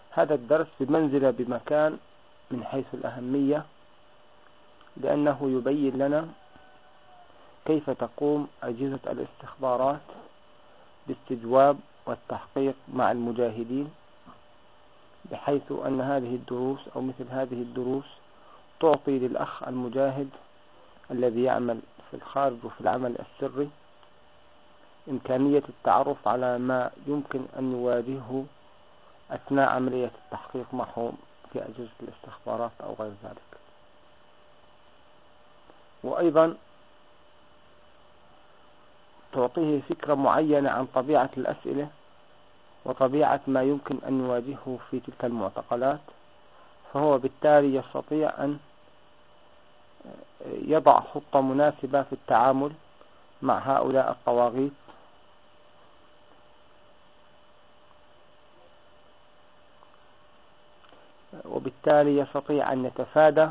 هذا الدرس بمنزلة بمكان من حيث الأهمية، لأنه يبين لنا كيف تقوم أجهزة الاستخبارات باستجواب والتحقيق مع المجاهدين، بحيث أن هذه الدروس أو مثل هذه الدروس تعطي للأخ المجاهد الذي يعمل في الخارج وفي العمل السري إمكانية التعرف على ما يمكن أن يواجهه أثناء عملية التحقيق معهم في أجهزة الاستخبارات أو غير ذلك. وأيضا تعطيه فكرة معينة عن طبيعة الأسئلة وطبيعة ما يمكن أن يواجهه في تلك المعتقلات، فهو بالتالي يستطيع أن يضع خطة مناسبة في التعامل مع هؤلاء الطواغيت، وبالتالي يستطيع أن يتفادى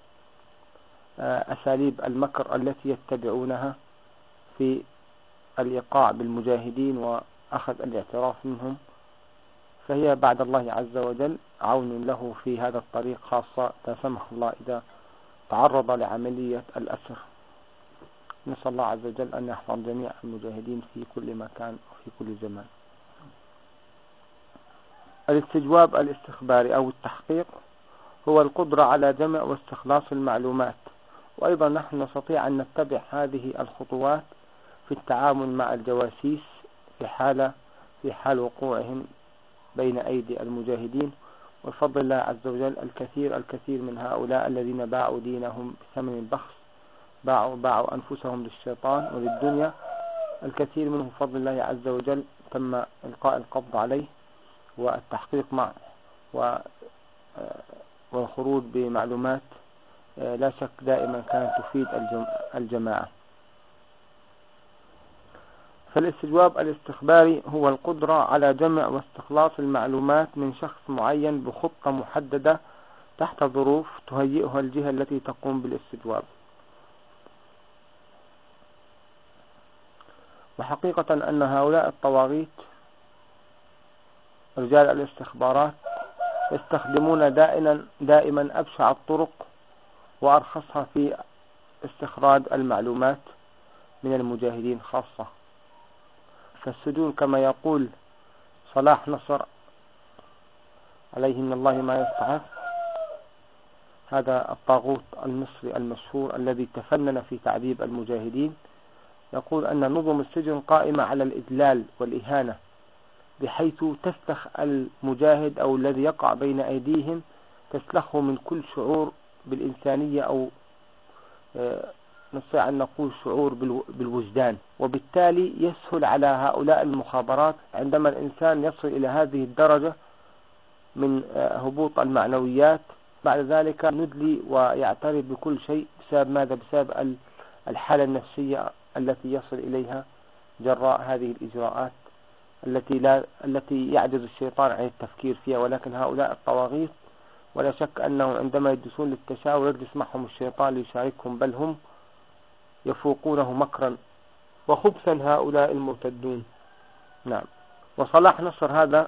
أساليب المكر التي يتبعونها في الإيقاع بالمجاهدين وأخذ الاعتراف منهم، فهي بعد الله عز وجل عون له في هذا الطريق، خاصة لا سمح الله إذا تعرض لعملية الأسر. نسأل الله عز وجل أن يحفظ جميع المجاهدين في كل مكان وفي كل زمان. الاستجواب الاستخباري أو التحقيق هو القدرة على جمع واستخلاص المعلومات، وأيضا نحن نستطيع أن نتبع هذه الخطوات في التعامل مع الجواسيس في حال وقوعهم بين أيدي المجاهدين. وبفضل الله عز وجل الكثير من هؤلاء الذين باعوا دينهم بثمن بخس، باعوا أنفسهم للشيطان وللدنيا، الكثير منهم بفضل الله عز وجل تم إلقاء القبض عليه والتحقيق معه والخروج بمعلومات لا شك دائما كانت تفيد الجماعة. فالاستجواب الاستخباري هو القدرة على جمع واستخلاص المعلومات من شخص معين بخطة محددة تحت ظروف تهيئها الجهة التي تقوم بالاستجواب. وحقيقة أن هؤلاء الطواغيت رجال الاستخبارات يستخدمون دائما أبشع الطرق وأرخصها في استخراج المعلومات من المجاهدين خاصة. فالسجون كما يقول صلاح نصر عليه من الله ما يستحق، هذا الطاغوت المصري المشهور الذي تفنن في تعذيب المجاهدين، يقول أن نظم السجن قائمة على الإذلال والإهانة، بحيث تسلخ المجاهد أو الذي يقع بين أيديهم تسلخه من كل شعور بالإنسانية، أو نستطيع أن نقول شعور بالوجدان. وبالتالي يسهل على هؤلاء المخابرات عندما الإنسان يصل إلى هذه الدرجة من هبوط المعنويات، بعد ذلك ندلي ويعترف بكل شيء. بسبب ماذا؟ بسبب الحالة النفسية التي يصل إليها جراء هذه الإجراءات التي يعجز الشيطان عن التفكير فيها. ولكن هؤلاء الطواغيت ولا شك أنه عندما يجلسون للتشاور يجلس معهم الشيطان ليشاركهم، بل هم يفوقونه مكرا وخبثا هؤلاء المرتدون. نعم. وصلاح نصر هذا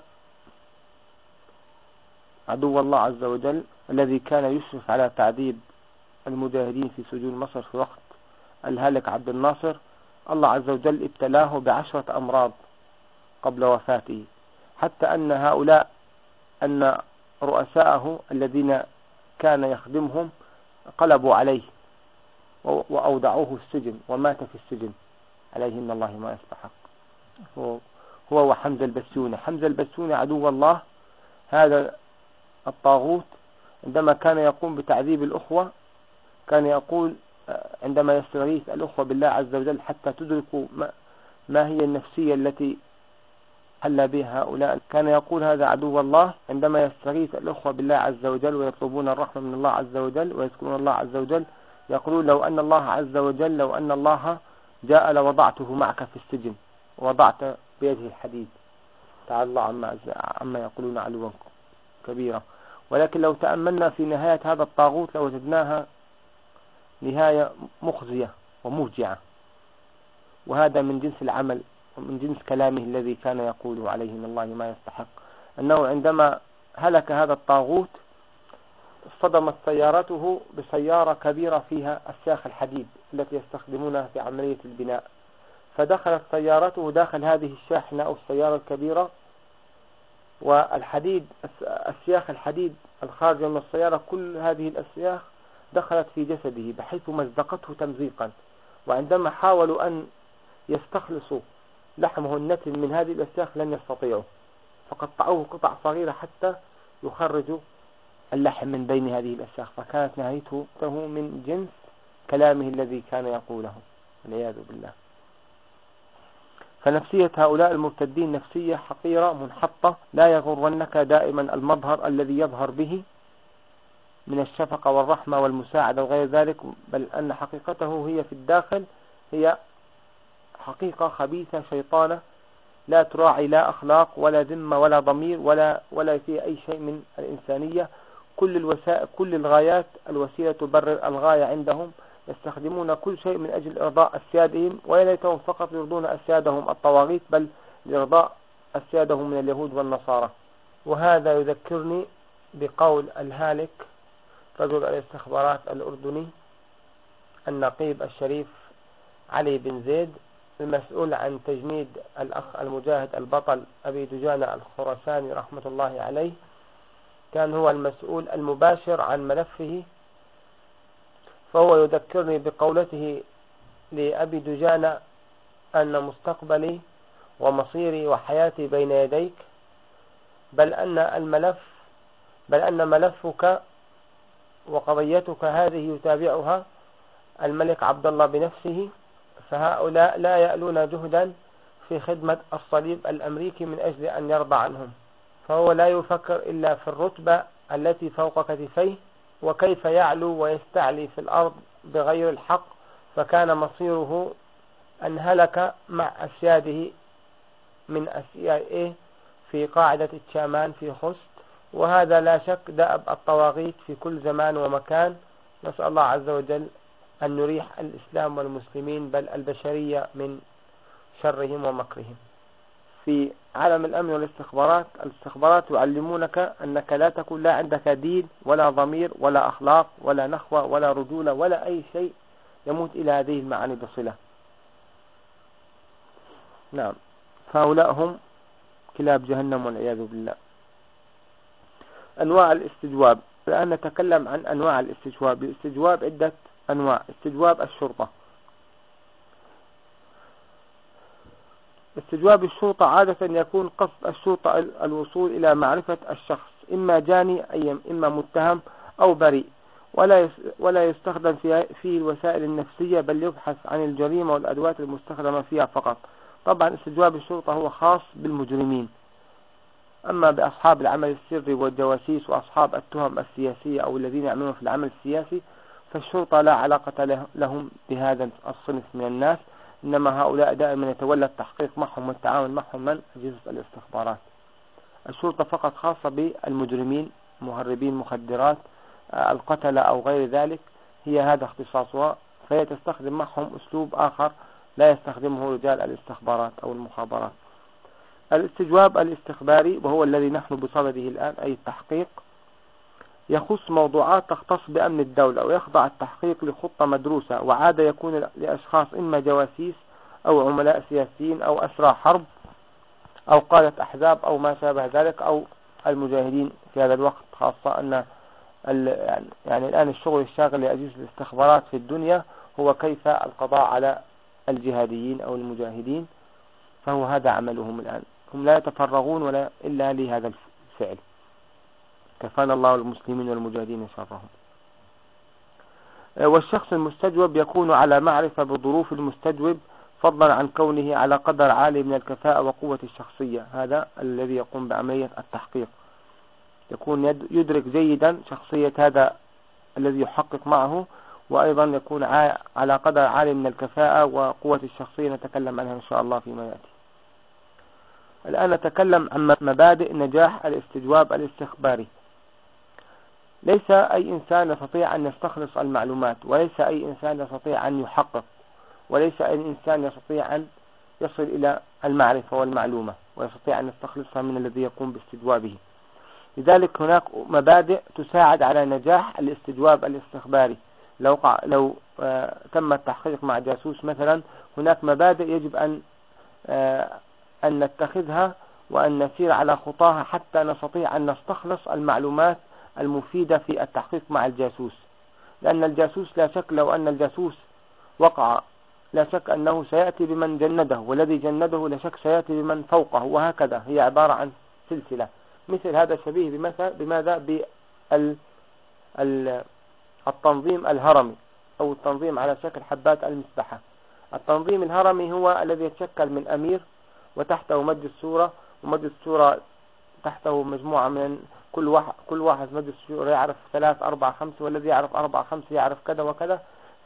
عدو الله عز وجل الذي كان يشرف على تعذيب المجاهدين في سجون مصر في وقت الهالك عبد الناصر، الله عز وجل ابتلاه ب10 أمراض قبل وفاته، حتى أن رؤساءه الذين كان يخدمهم قلبوا عليه وأودعوه السجن ومات في السجن عليه من الله ما يستحق، هو وحمزة البسيوني. حمزة البسيوني عدو الله هذا الطاغوت عندما كان يقوم بتعذيب الأخوة كان يقول عندما يستغيث الأخوة بالله عز وجل حتى تدركوا ما هي النفسية التي حل بها هؤلاء، كان يقول هذا عدو الله عندما يستغيث الأخوة بالله عز وجل ويطلبون الرحمة من الله عز وجل ويذكرون الله عز وجل، يقولون لو أن الله عز وجل لو أن الله جاء لوضعته معك في السجن ووضعت بيده الحديد، تعالى الله عما يقولون علوا كبيرا. ولكن لو تأملنا في نهاية هذا الطاغوت لوجدناها نهاية مخزية وموجعة، وهذا من جنس العمل ومن جنس كلامه الذي كان يقوله عليه من الله ما يستحق، أنه عندما هلك هذا الطاغوت اصطدمت سيارته بسيارة كبيرة فيها أسياخ الحديد التي يستخدمونها في عملية البناء، فدخلت سيارته داخل هذه الشاحنة أو السيارة الكبيرة، والحديد أسياخ الحديد الخارجة من السيارة كل هذه الأسياخ دخلت في جسده بحيث مزقته تمزيقا. وعندما حاولوا أن يستخلصوا لحمه النتن من هذه الأسياخ لن يستطيعوا، فقطعوه قطع صغيرة حتى يخرجوا اللحم من بين هذه الأسياخ، فكانت نهايته من جنس كلامه الذي كان يقوله والعياذ بالله. فنفسية هؤلاء المرتدين نفسية حقيرة منحطة، لا يغرنك دائما المظهر الذي يظهر به من الشفقة والرحمة والمساعدة وغير ذلك، بل أن حقيقته هي في الداخل هي حقيقة خبيثة شيطانة لا تراعي لا أخلاق ولا ذمة ولا ضمير ولا في أي شيء من الإنسانية. كل الوسائل كل الغايات الوسيلة تبرر الغاية عندهم، يستخدمون كل شيء من أجل إرضاء أسيادهم، ولا ليتهم فقط يرضون أسيادهم الطواغيت بل لإرضاء أسيادهم من اليهود والنصارى. وهذا يذكرني بقول الهالك رجل الاستخبارات الأردني النقيب الشريف علي بن زيد المسؤول عن تجنيد الأخ المجاهد البطل أبي دجانة الخراساني رحمة الله عليه. كان هو المسؤول المباشر عن ملفه، فهو يذكرني بقولته لأبي دجانة أن مستقبلي ومصيري وحياتي بين يديك، بل أن ملفك وقضيتك هذه يتابعها الملك عبد الله بنفسه، فهؤلاء لا يألون جهدا في خدمة الصليب الأمريكي من أجل أن يرضى عنهم، فهو لا يفكر إلا في الرتبة التي فوق كتفيه وكيف يعلو ويستعلي في الأرض بغير الحق، فكان مصيره أن هلك مع أسياده من CIA في قاعدة الشامان في خست. وهذا لا شك دأب الطواغيت في كل زمان ومكان. نسأل الله عز وجل أن نريح الإسلام والمسلمين بل البشرية من شرهم ومكرهم. في عالم الأمن الاستخبارات يعلمونك أنك لا تكون لا عندك دين ولا ضمير ولا أخلاق ولا نخوة ولا رجولة ولا أي شيء يموت إلى هذه المعاني بصلة. نعم، فهؤلاء هم كلاب جهنم والعياذ بالله. أنواع الاستجواب. الآن نتكلم عن أنواع الاستجواب. الاستجواب عدة أنواع. استجواب الشرطة. استجواب الشرطة عادة يكون قصد الشرطة الوصول إلى معرفة الشخص، إما جاني إما متهم أو بريء، ولا يستخدم فيه الوسائل النفسية بل يبحث عن الجريمة والأدوات المستخدمة فيها فقط. طبعا استجواب الشرطة هو خاص بالمجرمين، أما بأصحاب العمل السري والجواسيس وأصحاب التهم السياسية أو الذين يعملون في العمل السياسي فالشرطة لا علاقة لهم بهذا الصنف من الناس، إنما هؤلاء دائما يتولى التحقيق معهم والتعامل معهم من أجهزة الاستخبارات. الشرطة فقط خاصة بالمجرمين، مهربين مخدرات، القتلة أو غير ذلك، هي هذا اختصاصها، فهي تستخدم معهم أسلوب آخر لا يستخدمه رجال الاستخبارات أو المخابرات. الاستجواب الاستخباري وهو الذي نحن بصدده الآن أي التحقيق، يخص موضوعات تختص بأمن الدولة ويخضع التحقيق لخطة مدروسة، وعادة يكون لأشخاص إما جواسيس أو عملاء سياسيين أو أسرى حرب أو قادة أحزاب أو ما شابه ذلك أو المجاهدين في هذا الوقت، خاصة أن يعني الآن الشغل الشاغل لأجهزة الاستخبارات في الدنيا هو كيف القضاء على الجهاديين أو المجاهدين، فهو هذا عملهم الآن. هم لا يتفرغون ولا إلا لهذا الفعل، كفانا الله المسلمين والمجاهدين شرهم. والشخص المستجوب يكون على معرفة بظروف المستجوب فضلا عن كونه على قدر عالي من الكفاءة وقوة الشخصية. هذا الذي يقوم بعملية التحقيق، يكون يدرك جيدا شخصية هذا الذي يحقق معه، وأيضا يكون على قدر عالي من الكفاءة وقوة الشخصية، نتكلم عنها إن شاء الله فيما يأتي. الآن نتكلم عن مبادئ نجاح الاستجواب الاستخباري. ليس أي إنسان يستطيع أن يستخلص المعلومات، وليس أي إنسان يستطيع أن يحقق، وليس أي إنسان يستطيع أن يصل إلى المعرفة والمعلومة ويستطيع أن يستخلصها من الذي يقوم باستجوابه. لذلك هناك مبادئ تساعد على نجاح الاستجواب الاستخباري. لو تم التحقيق مع جاسوس مثلا، هناك مبادئ يجب أن نتخذها وأن نسير على خطاها حتى نستطيع أن نستخلص المعلومات المفيدة في التحقيق مع الجاسوس. لأن الجاسوس لا شك لو أن الجاسوس وقع، لا شك أنه سيأتي بمن جنده، والذي جنده لا شك سيأتي بمن فوقه، وهكذا هي عبارة عن سلسلة. مثل هذا شبيه بماذا؟ بالتنظيم الهرمي، أو التنظيم على شكل حبات المسبحة. التنظيم الهرمي هو الذي يتشكل من أمير وتحته مجلس الشورى، ومجلس الشورى تحته مجموعة من كل واحد مجلس الشورى يعرف 3 4 5، والذي يعرف 4 5 يعرف كذا وكذا.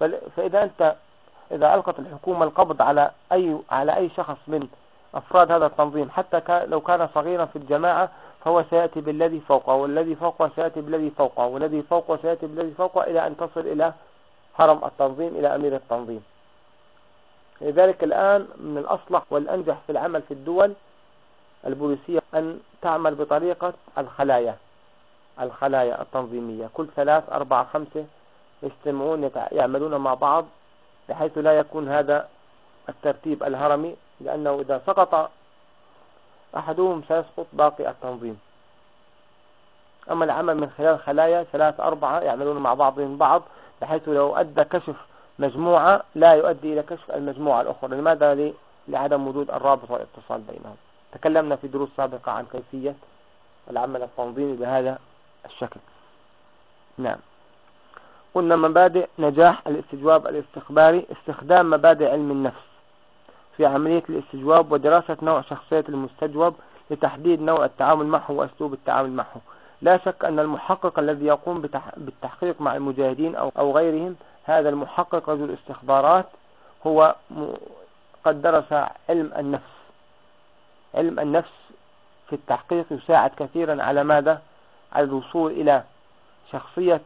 إذا ألقت الحكومة القبض على أي شخص من أفراد هذا التنظيم، حتى لو كان صغيرا في الجماعة، فهو سيأتي بالذي فوقه، والذي فوقه سيأتي بالذي فوقه، والذي فوقه سيأتي بالذي فوقه، إلى أن تصل إلى هرم التنظيم، إلى أمير التنظيم. لذلك الآن من الأصلح والأنجح في العمل في الدول البوليسية أن تعمل بطريقة الخلايا التنظيمية. كل 3 4 5 يجتمعون يعملون مع بعض، بحيث لا يكون هذا الترتيب الهرمي، لأنه إذا سقط أحدهم سيسقط باقي التنظيم. أما العمل من خلال خلايا 3 4 يعملون مع بعضهم بعض، بحيث لو أدى كشف مجموعة لا يؤدي إلى كشف المجموعة الأخرى. لماذا؟ لعدم وجود الرابط والاتصال بينهم. تكلمنا في دروس سابقة عن كيفية العمل التنظيمي بهذا الشكل. نعم. قلنا مبادئ نجاح الاستجواب الاستخباري: استخدام مبادئ علم النفس في عملية الاستجواب، ودراسة نوع شخصية المستجوب لتحديد نوع التعامل معه وأسلوب التعامل معه. لا شك أن المحقق الذي يقوم بالتحقيق مع المجاهدين أو غيرهم، هذا المحقق رجل استخبارات، هو قد درس علم النفس. علم النفس في التحقيق يساعد كثيرا على ماذا؟ على الوصول إلى شخصية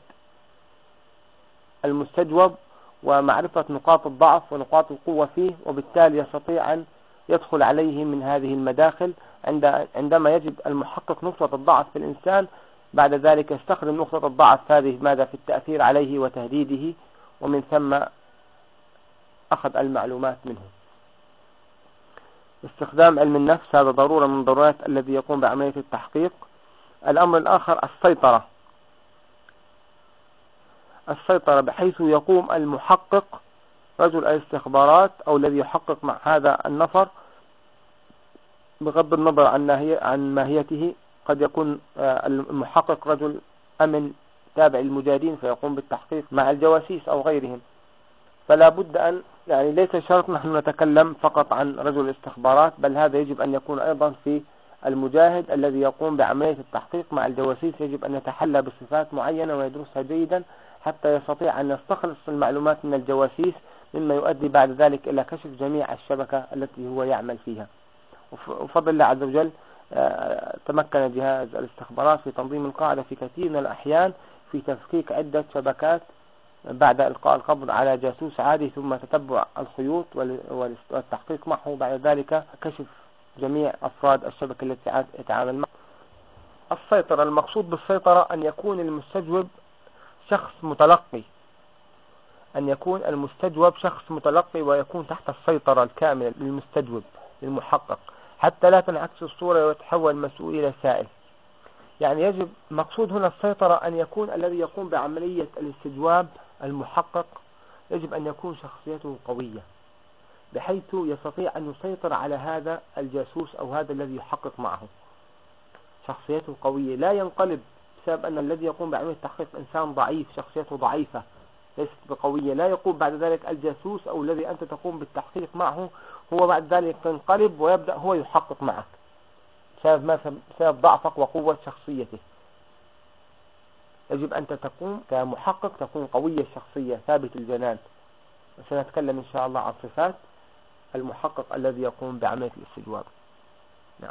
المستجوب ومعرفة نقاط الضعف ونقاط القوة فيه، وبالتالي يستطيع أن يدخل عليه من هذه المداخل. عندما يجد المحقق نقطة الضعف في الإنسان، بعد ذلك يستخدم نقطة الضعف هذه ماذا؟ في التأثير عليه وتهديده، ومن ثم أخذ المعلومات منه. استخدام علم النفس هذا ضرورة من ضرورات الذي يقوم بعملية التحقيق. الأمر الآخر السيطرة، بحيث يقوم المحقق رجل الاستخبارات أو الذي يحقق مع هذا النفر، بغض النظر عن ماهيته. قد يكون المحقق رجل أمن تابع للمجاهدين فيقوم بالتحقيق مع الجواسيس أو غيرهم. فلا بد أن ليس شرط نحن نتكلم فقط عن رجل الاستخبارات، بل هذا يجب أن يكون أيضا في المجاهد الذي يقوم بعملية التحقيق مع الجواسيس. يجب أن يتحلى بصفات معينة ويدرسها جيدا حتى يستطيع أن يستخلص المعلومات من الجواسيس، مما يؤدي بعد ذلك إلى كشف جميع الشبكة التي هو يعمل فيها. وفضل الله عز وجل تمكن جهاز الاستخبارات في تنظيم القاعدة في كثير من الأحيان في تفكيك عدة شبكات بعد إلقاء القبض على جاسوس عادي، ثم تتبع الخيوط والتحقيق معه، بعد ذلك كشف جميع أفراد الشبكة التي يتعامل معها. السيطرة، المقصود بالسيطرة أن يكون المستجوب شخص متلقي، ويكون تحت السيطرة الكاملة للمستجوب للمحقق، حتى لا تنعكس الصورة ويتحول المسؤول إلى سائل. يجب مقصود هنا السيطرة أن يكون الذي يقوم بعملية الاستجواب المحقق يجب أن يكون شخصيته قوية، بحيث يستطيع أن يسيطر على هذا الجاسوس أو هذا الذي يحقق معه. شخصيته قوية، لا ينقلب بسبب أن الذي يقوم بعملية التحقيق إنسان ضعيف، شخصيته ضعيفة ليست بقوية، لا يقوم بعد ذلك الجاسوس أو الذي أنت تقوم بالتحقيق معه هو بعد ذلك ينقلب ويبدأ هو يحقق معك بسبب ضعفك وقوة شخصيته. يجب أن تكون كمحقق تكون قوية الشخصية، ثابت الجنان. سنتكلم إن شاء الله عن صفات المحقق الذي يقوم بعملية الاستجواب. نعم.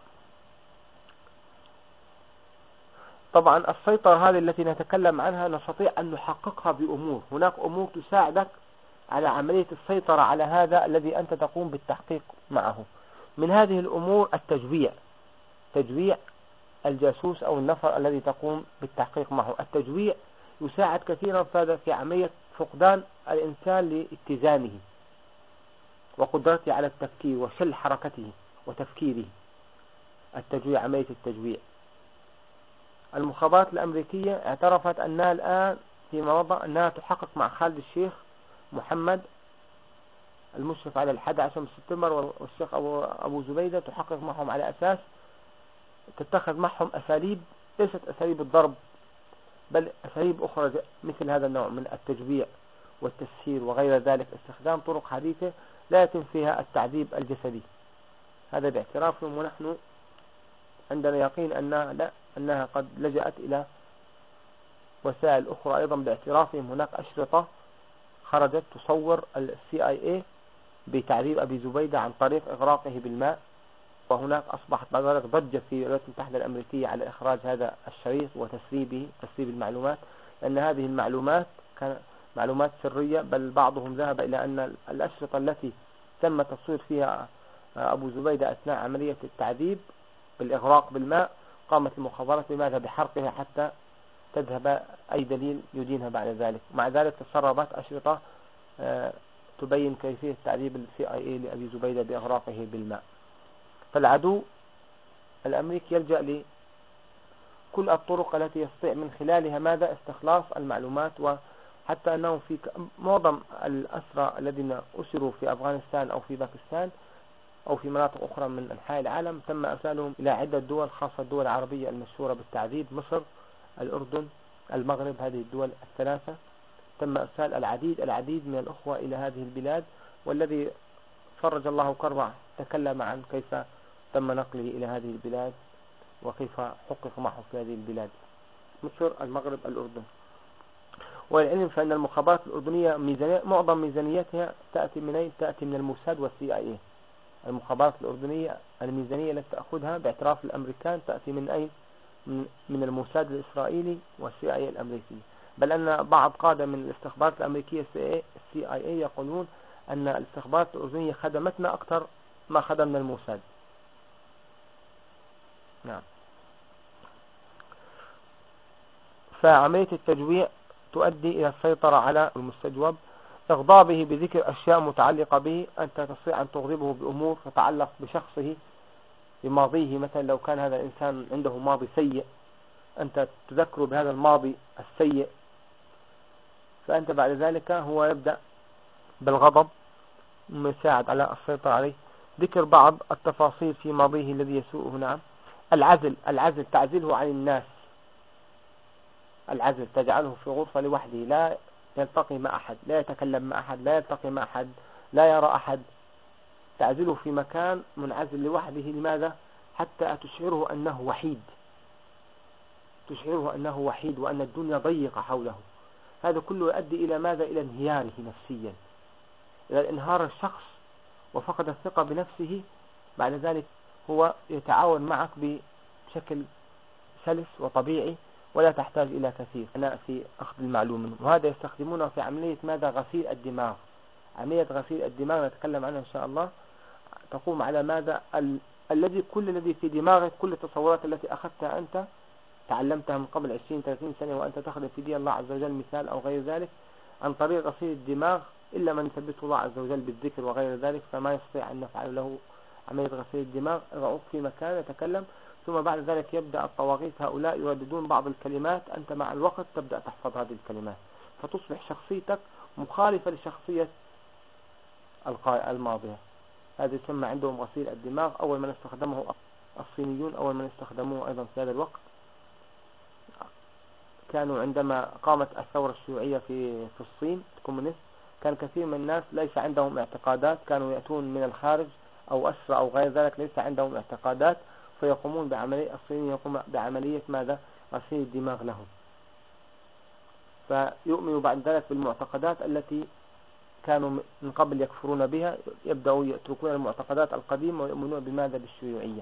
طبعا السيطرة هذه التي نتكلم عنها نستطيع أن نحققها بأمور. هناك أمور تساعدك على عملية السيطرة على هذا الذي أنت تقوم بالتحقيق معه. من هذه الأمور التجويع الجاسوس أو النفر الذي تقوم بالتحقيق معه. التجويع يساعد كثيرا في عملية فقدان الإنسان لاتزانه وقدرته على التفكير وشل حركته وتفكيره. التجويع، عملية التجويع. المخابرات الأمريكية اعترفت أنها الآن فيما مضى أنها تحقق مع خالد الشيخ محمد المشرف على 11 من سبتمبر والشيخ أبو زبيدة، تحقق معهم على أساس تتخذ معهم أساليب ليست أساليب الضرب، بل أساليب أخرى مثل هذا النوع من التجويع والتسهيل وغير ذلك، استخدام طرق حديثة لا يتم فيها التعذيب الجسدي. هذا باعترافهم، ونحن عندنا يقين أنها قد لجأت إلى وسائل أخرى أيضا باعترافهم. هناك أشرطة خرجت تصور CIA بتعذيب أبي زبيدة عن طريق إغراقه بالماء، وهناك أصبحت بعد ذلك ضجة في الولايات المتحدة الأمريكية على إخراج هذا الشريط وتسريب المعلومات، لأن هذه المعلومات كانت معلومات سرية، بل بعضهم ذهب إلى أن الأشرطة التي تم تصوير فيها أبو زبيدة أثناء عملية التعذيب بالإغراق بالماء قامت المخابرات بماذا؟ بحرقها حتى تذهب أي دليل يدينها بعد ذلك. مع ذلك تسربت أشرطة تبين كيفية تعذيب CIA لأبي زبيدة بإغراقه بالماء. فالعدو الأمريكي يلجأ لكل الطرق التي يستطيع من خلالها ماذا؟ استخلاص المعلومات، وحتى أنهم في معظم الأسرى الذين أسروا في أفغانستان أو في باكستان أو في مناطق أخرى من أنحاء العالم تم إرسالهم إلى عدة دول، خاصة الدول العربية المشهورة بالتعذيب، مصر، الأردن، المغرب. هذه الدول الثلاثة تم إرسال العديد من الأخوة إلى هذه البلاد، والذي فرج الله كربه تكلم عن كيف تم نقله إلى هذه البلاد وكيف حقق معه في هذه البلاد، مصر، المغرب، الأردن. والعلم فإن المخابرات الأردنية معظم ميزانيتها تأتي من أين؟ تأتي من الموساد والCIA. المخابرات الأردنية الميزانية التي تأخذها باعتراف الأمريكان تأتي من أين؟ من الموساد الإسرائيلي والCIA الأمريكي. بل أن بعض قادة من الاستخبارات الأمريكية CIA يقولون أن الاستخبارات الأردنية خدمتنا أكثر ما خدمنا الموساد. نعم. فعملية التجويع تؤدي إلى السيطرة على المستجوب، إغضابه بذكر أشياء متعلقة به. أنت تستطيع أن تغضبه بأمور تتعلق بشخصه، بماضيه. مثلا لو كان هذا الإنسان عنده ماضي سيء، أنت تذكره بهذا الماضي السيء، فأنت بعد ذلك هو يبدأ بالغضب يساعد على السيطرة عليه. ذكر بعض التفاصيل في ماضيه الذي يسوءه. نعم. العزل تعزله عن الناس. العزل تجعله في غرفة لوحده، لا يلتقي مع أحد، لا يتكلم مع أحد، لا يلتقي مع أحد، لا يرى أحد. تعزله في مكان منعزل لوحده. لماذا؟ حتى تشعره أنه وحيد، وأن الدنيا ضيقة حوله. هذا كله يؤدي إلى ماذا؟ إلى انهياره نفسيا، إلى انهار الشخص وفقد الثقة بنفسه. بعد ذلك هو يتعاون معك بشكل سلس وطبيعي، ولا تحتاج إلى كثير في أخذ المعلومة. وهذا يستخدمونه في عملية ماذا؟ غسيل الدماغ. عملية غسيل الدماغ نتكلم عنها إن شاء الله. تقوم على ماذا؟ كل الذي في دماغك، كل التصورات التي أخذتها أنت تعلمتها من قبل 20-30 سنة وأنت تخدم في دين الله عز وجل مثال أو غير ذلك، عن طريق غسيل الدماغ، إلا من يثبته الله عز وجل بالذكر وغير ذلك، فما يستطيع أن نفعل له عملية غسيل الدماغ. اضعوك في مكان يتكلم، ثم بعد ذلك يبدأ الطواغيت هؤلاء يرددون بعض الكلمات، أنت مع الوقت تبدأ تحفظ هذه الكلمات، فتصبح شخصيتك مخالفة لشخصية الماضية. هذا يسمى عندهم غسيل الدماغ. أول من استخدمه الصينيون، أول من استخدموه أيضا في هذا الوقت كانوا عندما قامت الثورة الشيوعية في الصين الكومونيست. كان كثير من الناس ليس عندهم اعتقادات، كانوا يأتون من الخارج أو أسرى أو غير ذلك، ليس عندهم اعتقادات، فيقومون بعملية، الصينيين يقوم بعملية ماذا؟ غسيل الدماغ لهم، فيؤمنوا بعد ذلك بالمعتقدات التي كانوا من قبل يكفرون بها، يبدأوا يتركون المعتقدات القديمة ويؤمنون بماذا؟ بالشيوعية.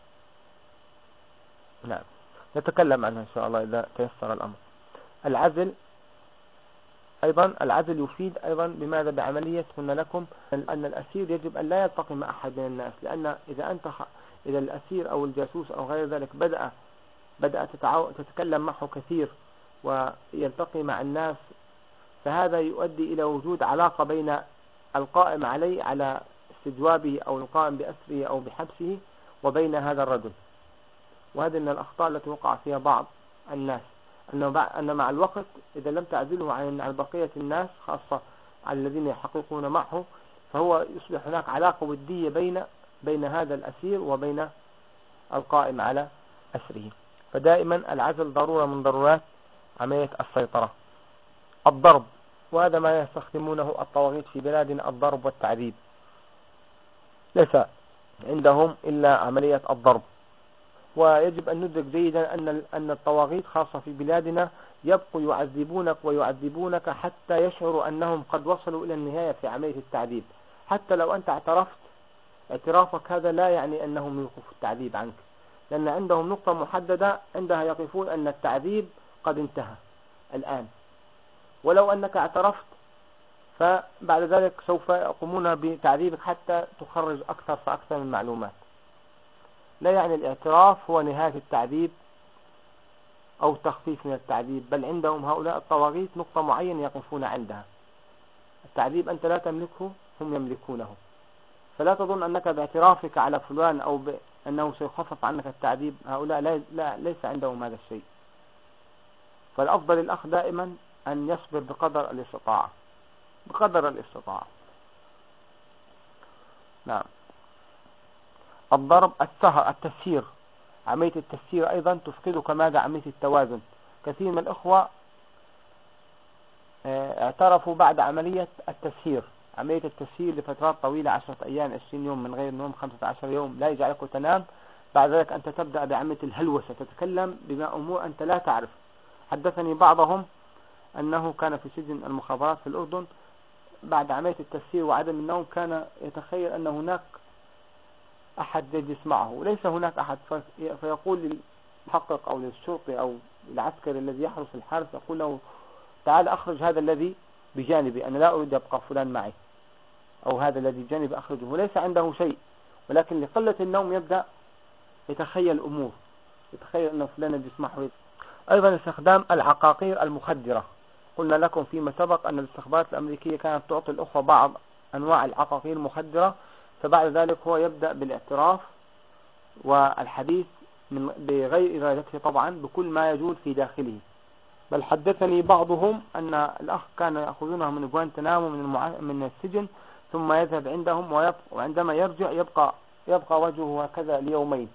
نعم، نتكلم عنها إن شاء الله إذا تيسر الأمر. العزل أيضا، العزل يفيد أيضا بماذا؟ بعملية قلنا لكم أن الأسير يجب أن لا يلتقي مع أحد من الناس، لأن إذا الأسير أو الجاسوس أو غير ذلك بدأ بدأت تتكلم معه كثير ويلتقي مع الناس، فهذا يؤدي إلى وجود علاقة بين القائم عليه على استجوابه أو القائم بأسره أو بحبسه وبين هذا الرجل. وهذه من الأخطاء التي وقع فيها بعض الناس، أن مع الوقت إذا لم تعزله عن بقية الناس خاصة عن الذين يحققون معه، فهو يصبح هناك علاقة ودية بين هذا الأسير وبين القائم على أسره. فدائما العزل ضرورة من ضرورات عملية السيطرة. الضرب، وهذا ما يستخدمونه الطواغيت في بلادنا، الضرب والتعذيب، ليس عندهم إلا عملية الضرب. ويجب أن ندرك جيدا أن الطواغيت خاصة في بلادنا يبقوا يعذبونك ويعذبونك حتى يشعروا أنهم قد وصلوا إلى النهاية في عملية التعذيب. حتى لو أنت اعترفت، اعترافك هذا لا يعني أنهم يوقفوا التعذيب عنك، لأن عندهم نقطة محددة عندها يقفون أن التعذيب قد انتهى الآن. ولو أنك اعترفت فبعد ذلك سوف يقومون بتعذيبك حتى تخرج أكثر فأكثر من معلومات. لا يعني الاعتراف هو نهاية التعذيب أو تخفيف من التعذيب، بل عندهم هؤلاء الطواغيت نقطة معينة يقفون عندها. التعذيب أنت لا تملكه، هم يملكونه. فلا تظن أنك باعترافك على فلان أو أنه سيخفف عنك التعذيب، هؤلاء ليس عندهم هذا الشيء. فالأفضل الأخ دائما أن يصبر بقدر الاستطاعة، بقدر الاستطاعة. نعم. الضرب، السهر، التسهير، عملية التسهير أيضا تفقدك ماذا؟ عملية التوازن. كثير من الأخوة اعترفوا بعد عملية التسهير، عملية التسهير لفترات طويلة 10 أيام 20 يوم من غير نوم 15 يوم لا يجعلك تنام. بعد ذلك أنت تبدأ بعملية الهلوسة، تتكلم بما أمور أنت لا تعرف. حدثني بعضهم أنه كان في سجن المخابرات في الأردن بعد عملية التسهير وعدم النوم كان يتخيل أن هناك أحد يجلس معه وليس هناك أحد، فيقول للمحقق أو للشرطي أو العسكري الذي يحرس الحارس، يقول له تعال أخرج هذا الذي بجانبي، أنا لا أريد يبقى فلان معي، أو هذا الذي بجانبي أخرجه. وليس عنده شيء، ولكن لقلة النوم يبدأ يتخيل أمور، يتخيل أن فلان يجلس معه. أيضا استخدام العقاقير المخدرة. قلنا لكم فيما سبق أن الاستخبارات الأمريكية كانت تعطي الأخوة بعض أنواع العقاقير المخدرة، فبعد ذلك هو يبدأ بالاعتراف والحديث بغير إرادته طبعا بكل ما يجول في داخله. بل حدثني بعضهم أن الأخ كان يأخذونه من غوانتنامو من السجن، ثم يذهب عندهم وعندما يرجع يبقى وجهه هكذا ليومين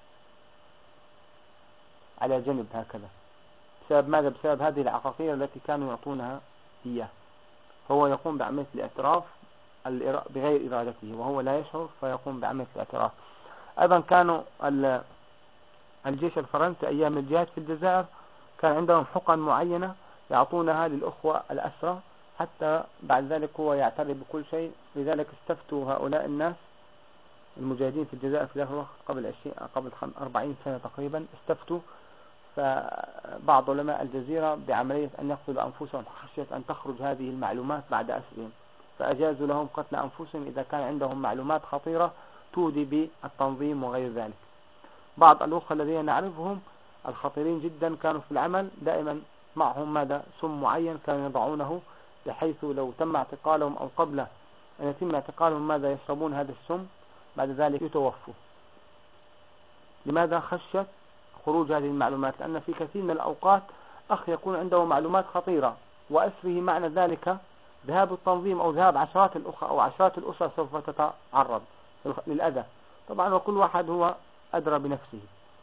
على جنب هكذا. بسبب ماذا؟ بسبب هذه العقاقير التي كانوا يعطونها إياه. فهو يقوم بعملية الاعتراف بغير إرادته وهو لا يشعر، فيقوم بعملية الاعتراف. أيضا كانوا الجيش الفرنسي أيام الجهاد في الجزائر كان عندهم حقن معينة يعطونها للأخوة الأسرى حتى بعد ذلك هو يعترف بكل شيء. لذلك استفتوا هؤلاء الناس المجاهدين في الجزائر في ذلك الوقت قبل 40 سنة تقريبا، استفتوا فبعض علماء الجزيرة بعملية أن يقتلوا أنفسهم خشية أن تخرج هذه المعلومات بعد أسرهم، فأجازوا لهم قتل أنفسهم إذا كان عندهم معلومات خطيرة تودي بالتنظيم وغير ذلك. بعض الأخوة الذين نعرفهم الخطيرين جدا كانوا في العمل دائما معهم ماذا؟ سم معين كانوا يضعونه، بحيث لو تم اعتقالهم أو قبل أن يتم اعتقالهم ماذا؟ يشربون هذا السم، بعد ذلك يتوفوا. لماذا؟ خشية خروج هذه المعلومات، لأن في كثير من الأوقات أخ يكون عنده معلومات خطيرة وأسره معنى ذلك ذهاب التنظيم أو ذهاب عشرات الأخوة أو عشرات الأسر سوف تتعرض للأذى طبعا، وكل واحد هو أدرى بنفسه.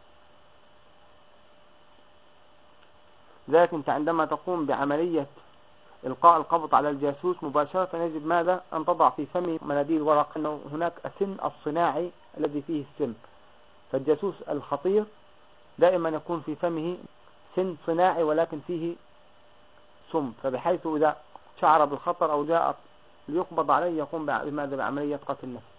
لذلك أنت عندما تقوم بعملية إلقاء القبض على الجاسوس مباشرة يجب ماذا؟ أن تضع في فمه مناديل ورق، أنه هناك السن الصناعي الذي فيه السم. فالجاسوس الخطير دائما يكون في فمه سن صناعي ولكن فيه سم، فبحيث إذا شعر بالخطر أو جاء ليقبض عليه يقوم بماذا؟ بعملية قتل نفس.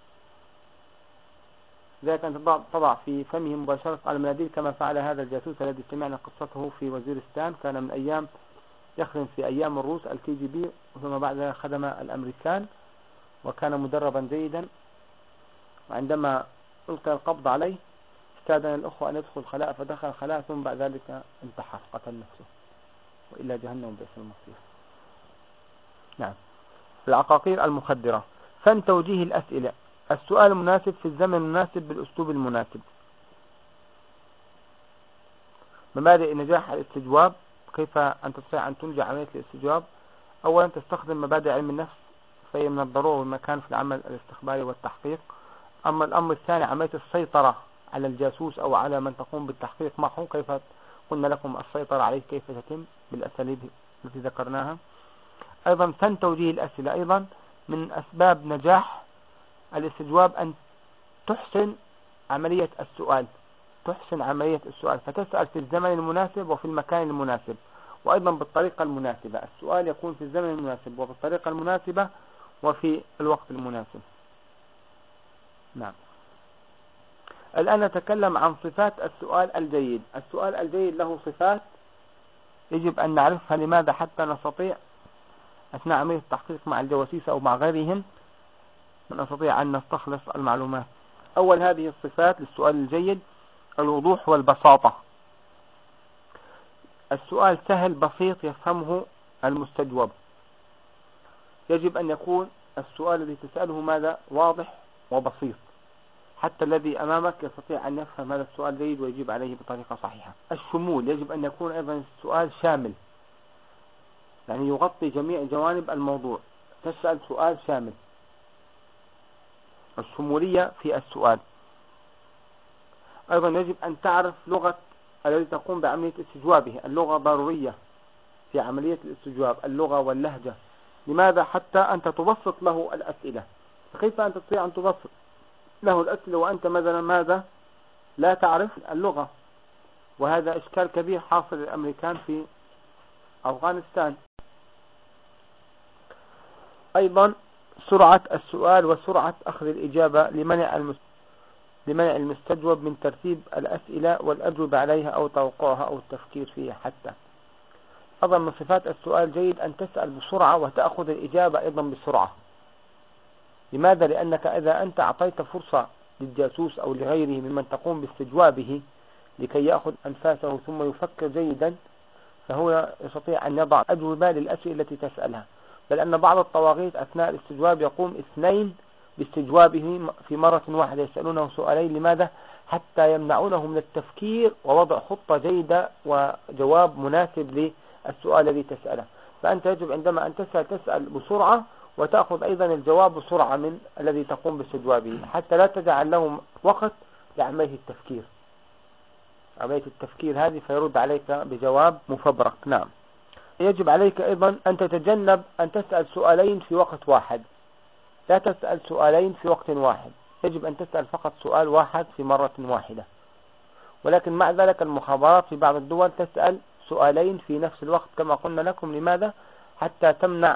ذلك أن تضع في فمه مباشرة المناديل كما فعل هذا الجاسوس الذي سمعنا قصته في وزيرستان، كان من أيام يخدم في أيام الروس الKGB، ثم بعد ذلك خدم الأمريكان وكان مدربا جيدا. وعندما ألقى القبض عليه استاذن الأخوة أن يدخل خلاء فدخل خلاء ثم بعد ذلك انتحر قتل نفسه، وإلا جهنم بئس المصير. نعم. العقاقير المخدرة. فن توجيه الأسئلة. السؤال المناسب في الزمن المناسب بالأسلوب المناسب. مبادئ نجاح الاستجواب. كيف أن تستطيع أن تنجح عملية الاستجواب؟ أولا تستخدم مبادئ علم النفس، فهي من الضرورة والمكان في العمل الاستخباري والتحقيق. أما الأمر الثاني عملية السيطرة على الجاسوس أو على من تقوم بالتحقيق معه، كيف قلنا لكم السيطرة عليه كيف تتم بالأساليب التي ذكرناها. أيضا فن توجيه الأسئلة. أيضا من أسباب نجاح الاستجواب أن تحسن عملية السؤال، فتسأل في الزمن المناسب وفي المكان المناسب، وأيضا بالطريقة المناسبة. السؤال يكون في الزمن المناسب وبالطريقة المناسبة وفي الوقت المناسب. نعم. الآن نتكلم عن صفات السؤال الجيد. السؤال الجيد له صفات يجب أن نعرفها. لماذا؟ حتى نستطيع أثناء عملية التحقيق مع الجواسيس أو مع غيرهم نستطيع أن نستخلص المعلومات. أول هذه الصفات للسؤال الجيد الوضوح والبساطة. السؤال سهل بسيط يفهمه المستجوب. يجب أن يكون السؤال الذي تسأله ماذا واضح وبسيط، حتى الذي أمامك يستطيع أن يفهم هذا السؤال جيد ويجيب عليه بطريقة صحيحة. الشمول. يجب أن يكون أيضا السؤال شامل، يعني يغطي جميع جوانب الموضوع. تسأل سؤال شامل. الشمولية في السؤال. أيضا يجب أن تعرف لغة الذي تقوم بعملية استجوابه. اللغة ضرورية في عملية الاستجواب، اللغة واللهجة. لماذا؟ حتى أنت تبسط له الأسئلة. فكيف أنت تستطيع أن تبسط له الأسئلة وأنت مثلا ماذا لا تعرف اللغة؟ وهذا إشكال كبير حاصل للأمريكان في أفغانستان. أيضا سرعة السؤال وسرعة أخذ الإجابة لمنع المستجوب من ترتيب الأسئلة والأجوبة عليها أو توقعها أو التفكير فيها حتى. أيضا من صفات السؤال جيد أن تسأل بسرعة وتأخذ الإجابة أيضا بسرعة. لماذا؟ لأنك إذا أنت أعطيت فرصة للجاسوس أو لغيره ممن تقوم باستجوابه لكي يأخذ أنفاسه ثم يفكر جيدا، فهو يستطيع أن يضع أجوبة للأسئلة التي تسألها. بل أن بعض الطواغيت أثناء الاستجواب يقوم اثنين باستجوابه في مرة واحدة، يسألونه سؤالين. لماذا؟ حتى يمنعونه من التفكير ووضع خطة جيدة وجواب مناسب للسؤال الذي تسأله. فأنت يجب عندما أن تسأل بسرعة وتأخذ أيضا الجواب بسرعة من الذي تقوم باستجوابه، حتى لا تجعل لهم وقت لعملية التفكير. عملية التفكير هذه فيرد عليك بجواب مفبرك. نعم. يجب عليك أيضا أن تتجنب أن تسأل سؤالين في وقت واحد. لا تسأل سؤالين في وقت واحد. يجب أن تسأل فقط سؤال واحد في مرة واحدة. ولكن مع ذلك المخابرات في بعض الدول تسأل سؤالين في نفس الوقت كما قلنا لكم. لماذا؟ حتى تمنع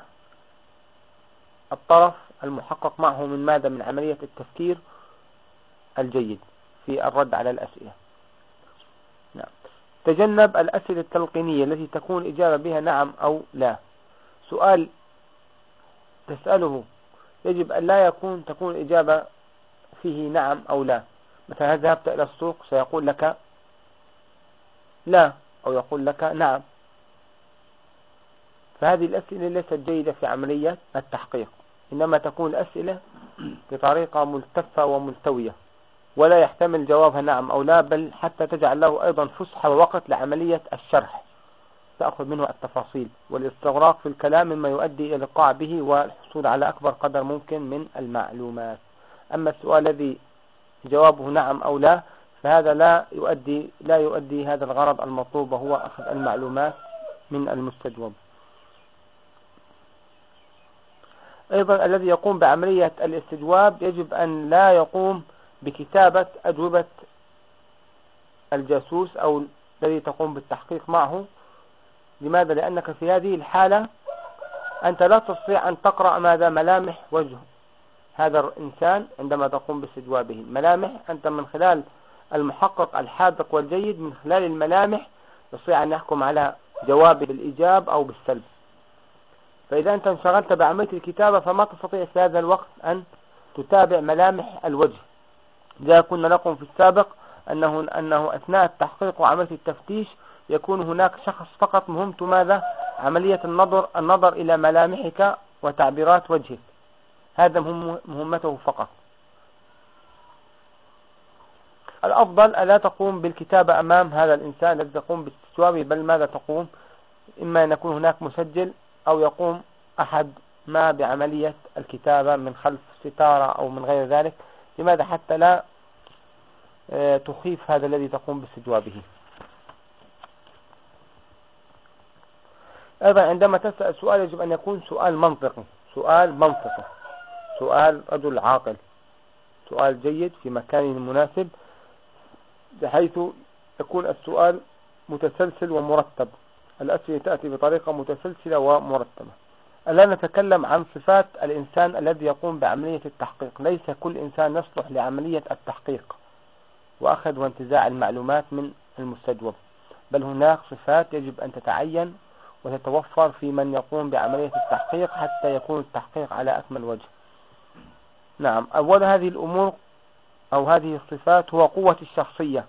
الطرف المحقق معه من ماذا؟ من عملية التفكير الجيد في الرد على الأسئلة. نعم. تجنب الأسئلة التلقينية التي تكون إجابة بها نعم أو لا. سؤال تسأله يجب أن لا تكون إجابة فيه نعم أو لا. مثلا ذهبت إلى السوق سيقول لك لا أو يقول لك نعم. فهذه الأسئلة ليست جيدة في عملية التحقيق، إنما تكون أسئلة بطريقة ملتفة وملتوية ولا يحتمل جوابها نعم أو لا، بل حتى تجعل له أيضا فسحة ووقت لعملية الشرح، تأخذ منه التفاصيل والاستغراق في الكلام مما يؤدي إلى الإيقاع به والحصول على أكبر قدر ممكن من المعلومات. أما السؤال الذي جوابه نعم أو لا فهذا لا يؤدي هذا الغرض المطلوب، وهو أخذ المعلومات من المستجوب. أيضا الذي يقوم بعملية الاستجواب يجب أن لا يقوم بكتابة أجوبة الجاسوس أو الذي تقوم بالتحقيق معه. لماذا؟ لأنك في هذه الحالة أنت لا تستطيع أن تقرأ ماذا؟ ملامح وجه هذا الإنسان عندما تقوم باستجوابه. ملامح أنت من خلال المحقق الحاذق والجيد من خلال الملامح يستطيع أن يحكم على جوابه بالإيجاب أو بالسلب. فإذا أنت انشغلت بعملية الكتابة فما تستطيع في هذا الوقت أن تتابع ملامح الوجه. إذا كنا لكم في السابق أنه أثناء التحقيق وعملية التفتيش يكون هناك شخص فقط مهمته ماذا؟ عملية النظر إلى ملامحك وتعبيرات وجهك، هذا مهمته فقط. الأفضل ألا تقوم بالكتابة أمام هذا الإنسان الذي تقوم باستجوابه، بل ماذا تقوم؟ إما أن يكون هناك مسجل أو يقوم أحد ما بعملية الكتابة من خلف ستارة أو من غير ذلك. لماذا؟ حتى لا تخيف هذا الذي تقوم باستجوابه. أيضا عندما تسأل سؤال يجب أن يكون سؤال منطقي، سؤال رجل عاقل، سؤال جيد في مكانه المناسب، بحيث يكون السؤال متسلسل ومرتب، الأسئلة تأتي بطريقة متسلسلة ومرتبة. الآن نتكلم عن صفات الإنسان الذي يقوم بعملية التحقيق. ليس كل إنسان يصلح لعملية التحقيق وأخذ وانتزاع المعلومات من المستجوب، بل هناك صفات يجب أن تتعين وتتوفر في من يقوم بعملية التحقيق حتى يكون التحقيق على أكمل وجه. نعم، أول هذه الأمور أو هذه الصفات هو قوة الشخصية.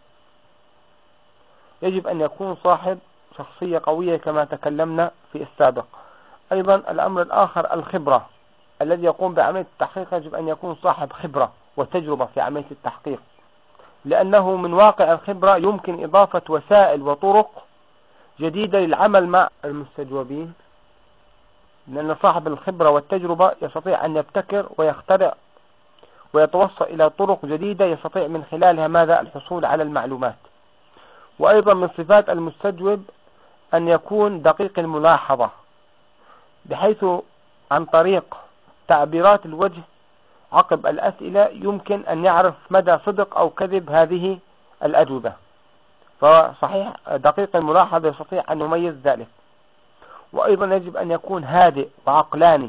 يجب أن يكون صاحب شخصية قوية كما تكلمنا في السابق. أيضا الأمر الآخر الخبرة، الذي يقوم بعملية التحقيق يجب أن يكون صاحب خبرة وتجربة في عملية التحقيق، لأنه من واقع الخبرة يمكن إضافة وسائل وطرق جديدة للعمل مع المستجوبين، لأن صاحب الخبرة والتجربة يستطيع أن يبتكر ويخترع ويتوصل إلى طرق جديدة يستطيع من خلالها ماذا؟ الحصول على المعلومات. وأيضا من صفات المستجوب أن يكون دقيق الملاحظة، بحيث عن طريق تعبيرات الوجه عقب الأسئلة يمكن أن يعرف مدى صدق أو كذب هذه الأجوبة. فصحيح دقيق الملاحظة يستطيع أن يميز ذلك. وأيضا يجب أن يكون هادئ وعقلاني.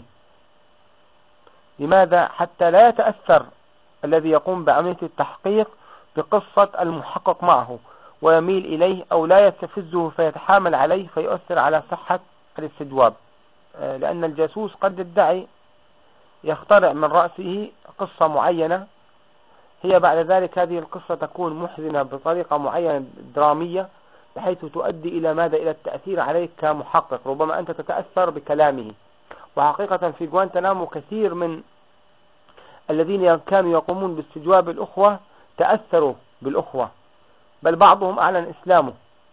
لماذا؟ حتى لا يتأثر الذي يقوم بعملية التحقيق بقصة المحقق معه ويميل إليه، أو لا يستفزه فيتحامل عليه فيؤثر على صحة الاستجواب، لأن الجاسوس قد يدعي يخترع من رأسه قصة معينة، هي بعد ذلك هذه القصة تكون محزنة بطريقة معينة درامية، بحيث تؤدي إلى ماذا؟ إلى التأثير عليك كمحقق. ربما أنت تتأثر بكلامه. وحقيقة في غوانتنامو كثير من الذين كانوا يقومون باستجواب الأخوة تأثروا بالأخوة، بل بعضهم أعلن إسلامه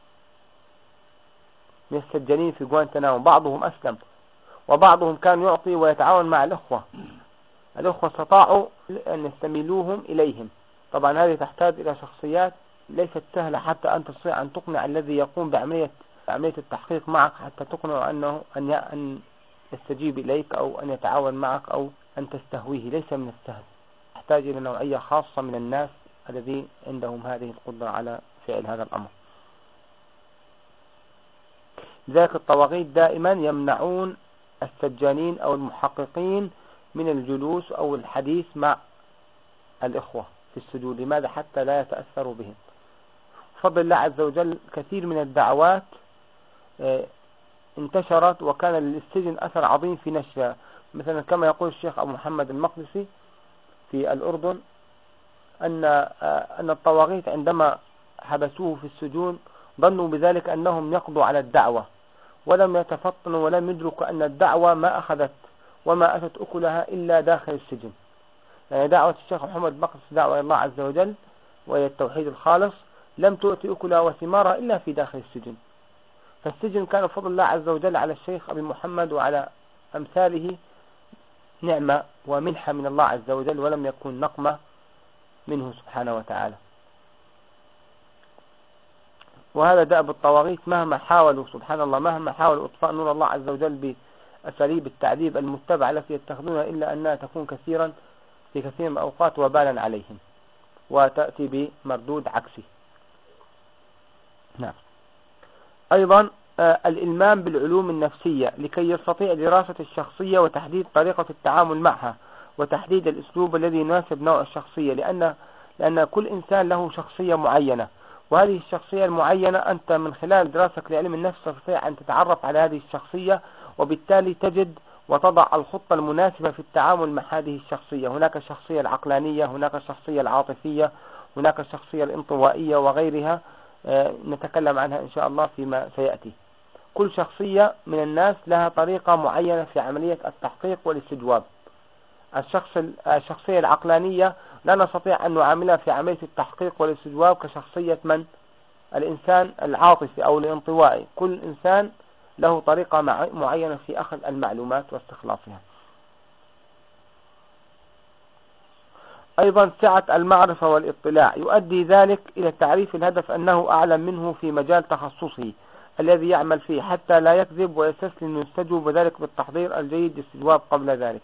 من السجانين في غوانتنامو، بعضهم أسلم، وبعضهم كان يعطي ويتعاون مع الأخوة استطاعوا أن يستميلوهم إليهم. طبعا هذه تحتاج إلى شخصيات ليست سهلة حتى أن تستطيع أن تقنع الذي يقوم بعملية التحقيق معك، حتى تقنع أنه أن يستجيب إليك أو أن يتعاون معك أو أن تستهويه. ليس من السهل، تحتاج إلى نوعية خاصة من الناس الذين عندهم هذه القدرة على فعل هذا الأمر. لذلك الطواغيت دائما يمنعون السجانين أو المحققين من الجلوس أو الحديث مع الإخوة في السجود. لماذا؟ حتى لا يتأثروا بهم. بفضل الله عز وجل كثير من الدعوات انتشرت وكان للسجن أثر عظيم في نشرها. مثلا كما يقول الشيخ أبو محمد المقدسي في الأردن أن الطواغيت عندما حبسوه في السجون ظنوا بذلك أنهم يقضوا على الدعوة، ولم يتفطنوا ولم يدركوا أن الدعوة ما أخذت وما أتت أكلها إلا داخل السجن. يعني دعوة الشيخ محمد المقدسي دعوة الله عز وجل وهي التوحيد الخالص لم تؤتي أكلها وثمارها إلا في داخل السجن. فالسجن كان بفضل الله عز وجل على الشيخ أبي محمد وعلى أمثاله نعمة ومنحة من الله عز وجل، ولم يكن نقمة منه سبحانه وتعالى. وهذا دأب الطواغيت مهما حاولوا سبحان الله، مهما حاولوا إطفاء نور الله عز وجل بأساليب التعذيب المتبعة التي يتخذونها، إلا أنها تكون كثيرا في كثير من الأوقات وبالا عليهم وتأتي بمردود عكسي. نعم. أيضا الإلمام بالعلوم النفسية لكي يستطيع دراسة الشخصية وتحديد طريقة التعامل معها وتحديد الأسلوب الذي يناسب نوع الشخصية، لأن كل إنسان له شخصية معينة، وهذه الشخصية المعينة أنت من خلال دراستك لعلم النفس تستطيع أن تتعرف على هذه الشخصية، وبالتالي تجد وتضع الخطة المناسبة في التعامل مع هذه الشخصية. هناك الشخصية العقلانية، هناك الشخصية العاطفية، هناك الشخصية الانطوائية وغيرها، نتكلم عنها إن شاء الله فيما سيأتي. كل شخصية من الناس لها طريقة معينة في عملية التحقيق والاستجواب. الشخصية العقلانية لا نستطيع أن نعاملها في عملية التحقيق والاستجواب كشخصية من؟ الإنسان العاطفي أو الانطوائي. كل إنسان له طريقة معينة في أخذ المعلومات واستخلاصها. أيضا سعة المعرفة والاطلاع يؤدي ذلك إلى تعريف الهدف أنه أعلم منه في مجال تخصصه الذي يعمل فيه، حتى لا يكذب ويستسلم ويستجوب، وذلك بالتحضير الجيد للاستجواب قبل ذلك.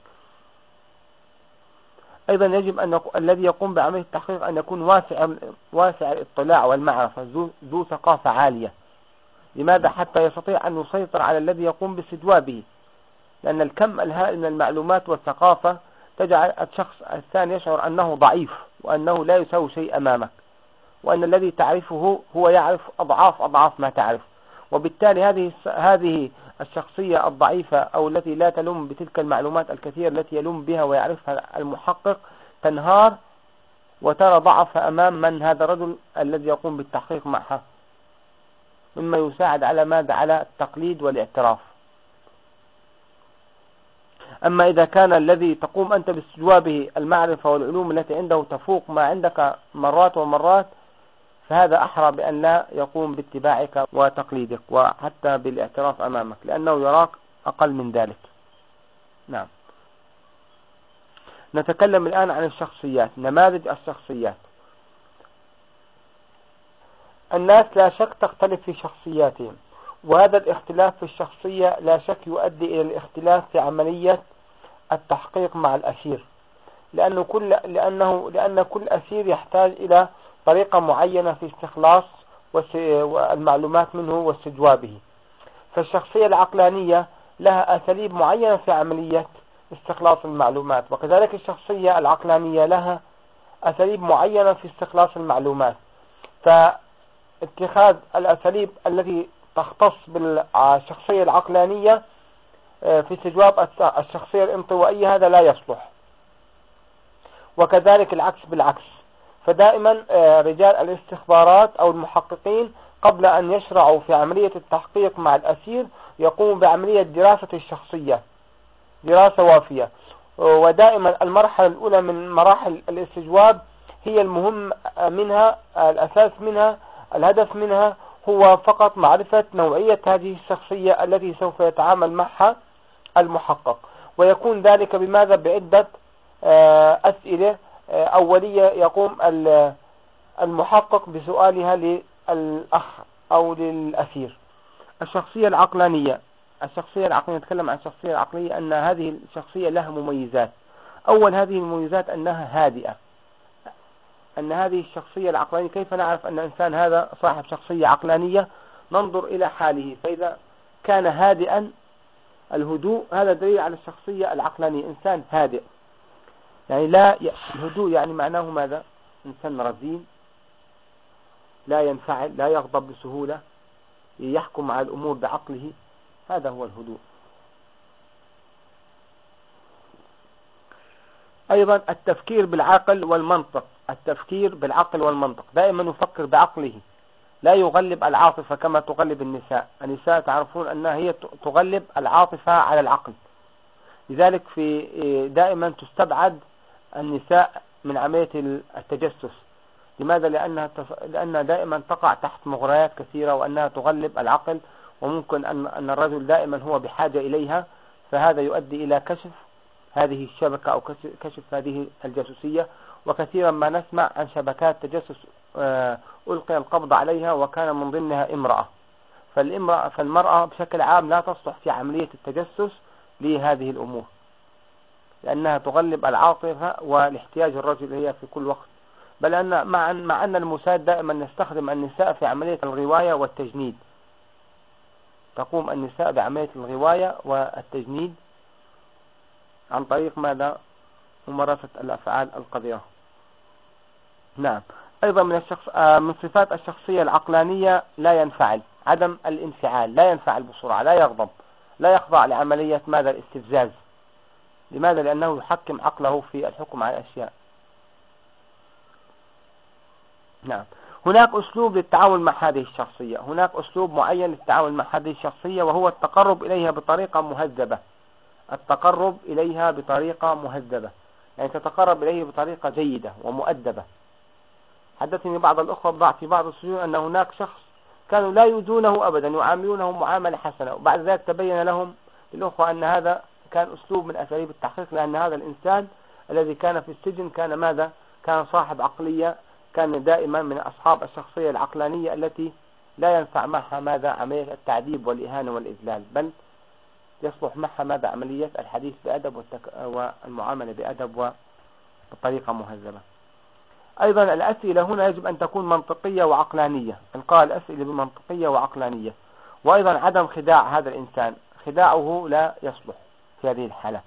أيضا يجب أن الذي يقوم بعملية التحقيق أن يكون واسع الاطلاع والمعرفة، ذو ثقافة عالية. لماذا؟ حتى يستطيع أن يسيطر على الذي يقوم باستجوابه، لأن الكم الهائل من المعلومات والثقافة تجعل الشخص الثاني يشعر أنه ضعيف وأنه لا يساوي شيء أمامك، وأن الذي تعرفه هو يعرف أضعاف ما تعرف. وبالتالي هذه الشخصية الضعيفة أو التي لا تلم بتلك المعلومات الكثيرة التي يلم بها ويعرفها المحقق تنهار وترى ضعف أمام من؟ هذا الرجل الذي يقوم بالتحقيق معها، مما يساعد على ماذا؟ على التقليد والاعتراف. أما إذا كان الذي تقوم أنت باستجوابه المعرفة والعلوم التي عنده تفوق ما عندك مرات ومرات، فهذا أحرى بأن لا يقوم باتباعك وتقليدك وحتى بالاعتراف أمامك، لأنه يراك أقل من ذلك. نعم. نتكلم الآن عن الشخصيات، نماذج الشخصيات. الناس لا شك تختلف في شخصياتهم، وهذا الاختلاف في الشخصية لا شك يؤدي إلى الاختلاف في عملية التحقيق مع الأسير، لأن كل أسير يحتاج إلى طريقة معينة في استخلاص المعلومات منه واستجوابه. فالشخصية العقلانية لها أساليب معينة في عملية استخلاص المعلومات، وكذلك الشخصية العقلانية لها أساليب معينة في استخلاص المعلومات. فاتخاذ الأساليب التي تختص بالشخصية العقلانية في استجواب الشخصية الانطوائية هذا لا يصلح، وكذلك العكس بالعكس. فدائما رجال الاستخبارات أو المحققين قبل أن يشرعوا في عملية التحقيق مع الأسير يقوموا بعملية دراسة الشخصية دراسة وافية، ودائما المرحلة الأولى من مراحل الاستجواب هي المهم منها، الأساس منها، الهدف منها هو فقط معرفة نوعية هذه الشخصية التي سوف يتعامل معها المحقق. ويكون ذلك بماذا؟ بعدة أسئلة أولية يقوم المحقق بسؤالها للأخ أو للأسير. الشخصية العقلانية نتكلم عن الشخصية العقلية أن هذه الشخصية لها مميزات. أول هذه المميزات أنها هادئة. أن هذه الشخصية العقلانية، كيف نعرف أن الإنسان هذا صاحب شخصية عقلانية؟ ننظر إلى حاله، فإذا كان هادئا، الهدوء هذا دليل على الشخصية العقلانية، إنسان هادئ. يعني الهدوء يعني معناه ماذا؟ إنسان رزين، لا ينفعل، لا يغضب بسهولة، يحكم على الأمور بعقله، هذا هو الهدوء. أيضا التفكير بالعقل والمنطق، دائما يفكر بعقله، لا يغلب العاطفة كما تغلب النساء تعرفون أنها هي تغلب العاطفة على العقل، لذلك دائما تستبعد النساء من عملية التجسس. لماذا؟ لأنها دائما تقع تحت مغريات كثيرة، وأنها تغلب العقل، وممكن أن الرجل دائما هو بحاجة إليها، فهذا يؤدي إلى كشف هذه الشبكة أو كشف هذه الجاسوسية. وكثيرا ما نسمع عن شبكات تجسس ألقي القبض عليها وكان من ضمنها امرأة. فالمرأة بشكل عام لا تصلح في عملية التجسس لهذه الأمور، لأنها تغلب العاطفة والاحتياج الرجل هي في كل وقت. بل أن مع أن الموساد دائما يستخدم النساء في عملية الغواية والتجنيد، تقوم النساء بعملية الغواية والتجنيد عن طريق ماذا؟ ممارسة الأفعال القذرة. نعم. أيضا من صفات الشخصية العقلانية لا ينفعل، عدم الانفعال، لا ينفعل بسرعة، لا يغضب. لا يخضع لعملية ماذا الاستفزاز. لماذا؟ لأنه يحكم عقله في الحكم على الأشياء. نعم. هناك أسلوب للتعامل مع هذه الشخصية، هناك أسلوب معين للتعامل مع هذه الشخصية، وهو التقرب إليها بطريقة مهذبة. التقرب إليها بطريقة مهذبة، يعني تتقرب إليه بطريقة جيدة ومؤدبة. حدثني بعض الأخوة في بعض السجون أن هناك شخص كانوا لا يؤذونه أبدا، يعاملونه معاملة حسنة، وبعد ذلك تبين لهم الأخوة أن هذا كان أسلوب من أساليب التحقيق، لأن هذا الإنسان الذي كان في السجن كان ماذا؟ كان صاحب عقلية، كان دائما من أصحاب الشخصية العقلانية التي لا ينفع معها ماذا؟ عملية التعذيب والإهانة والإذلال، بل يصلح معها ماذا؟ عملية الحديث بأدب والمعاملة بأدب وبطريقة مهذبة. أيضا الأسئلة هنا يجب أن تكون منطقية وعقلانية، إلقاء الأسئلة بمنطقية وعقلانية. وأيضا عدم خداع هذا الإنسان، خداعه لا يصلح في هذه الحالة.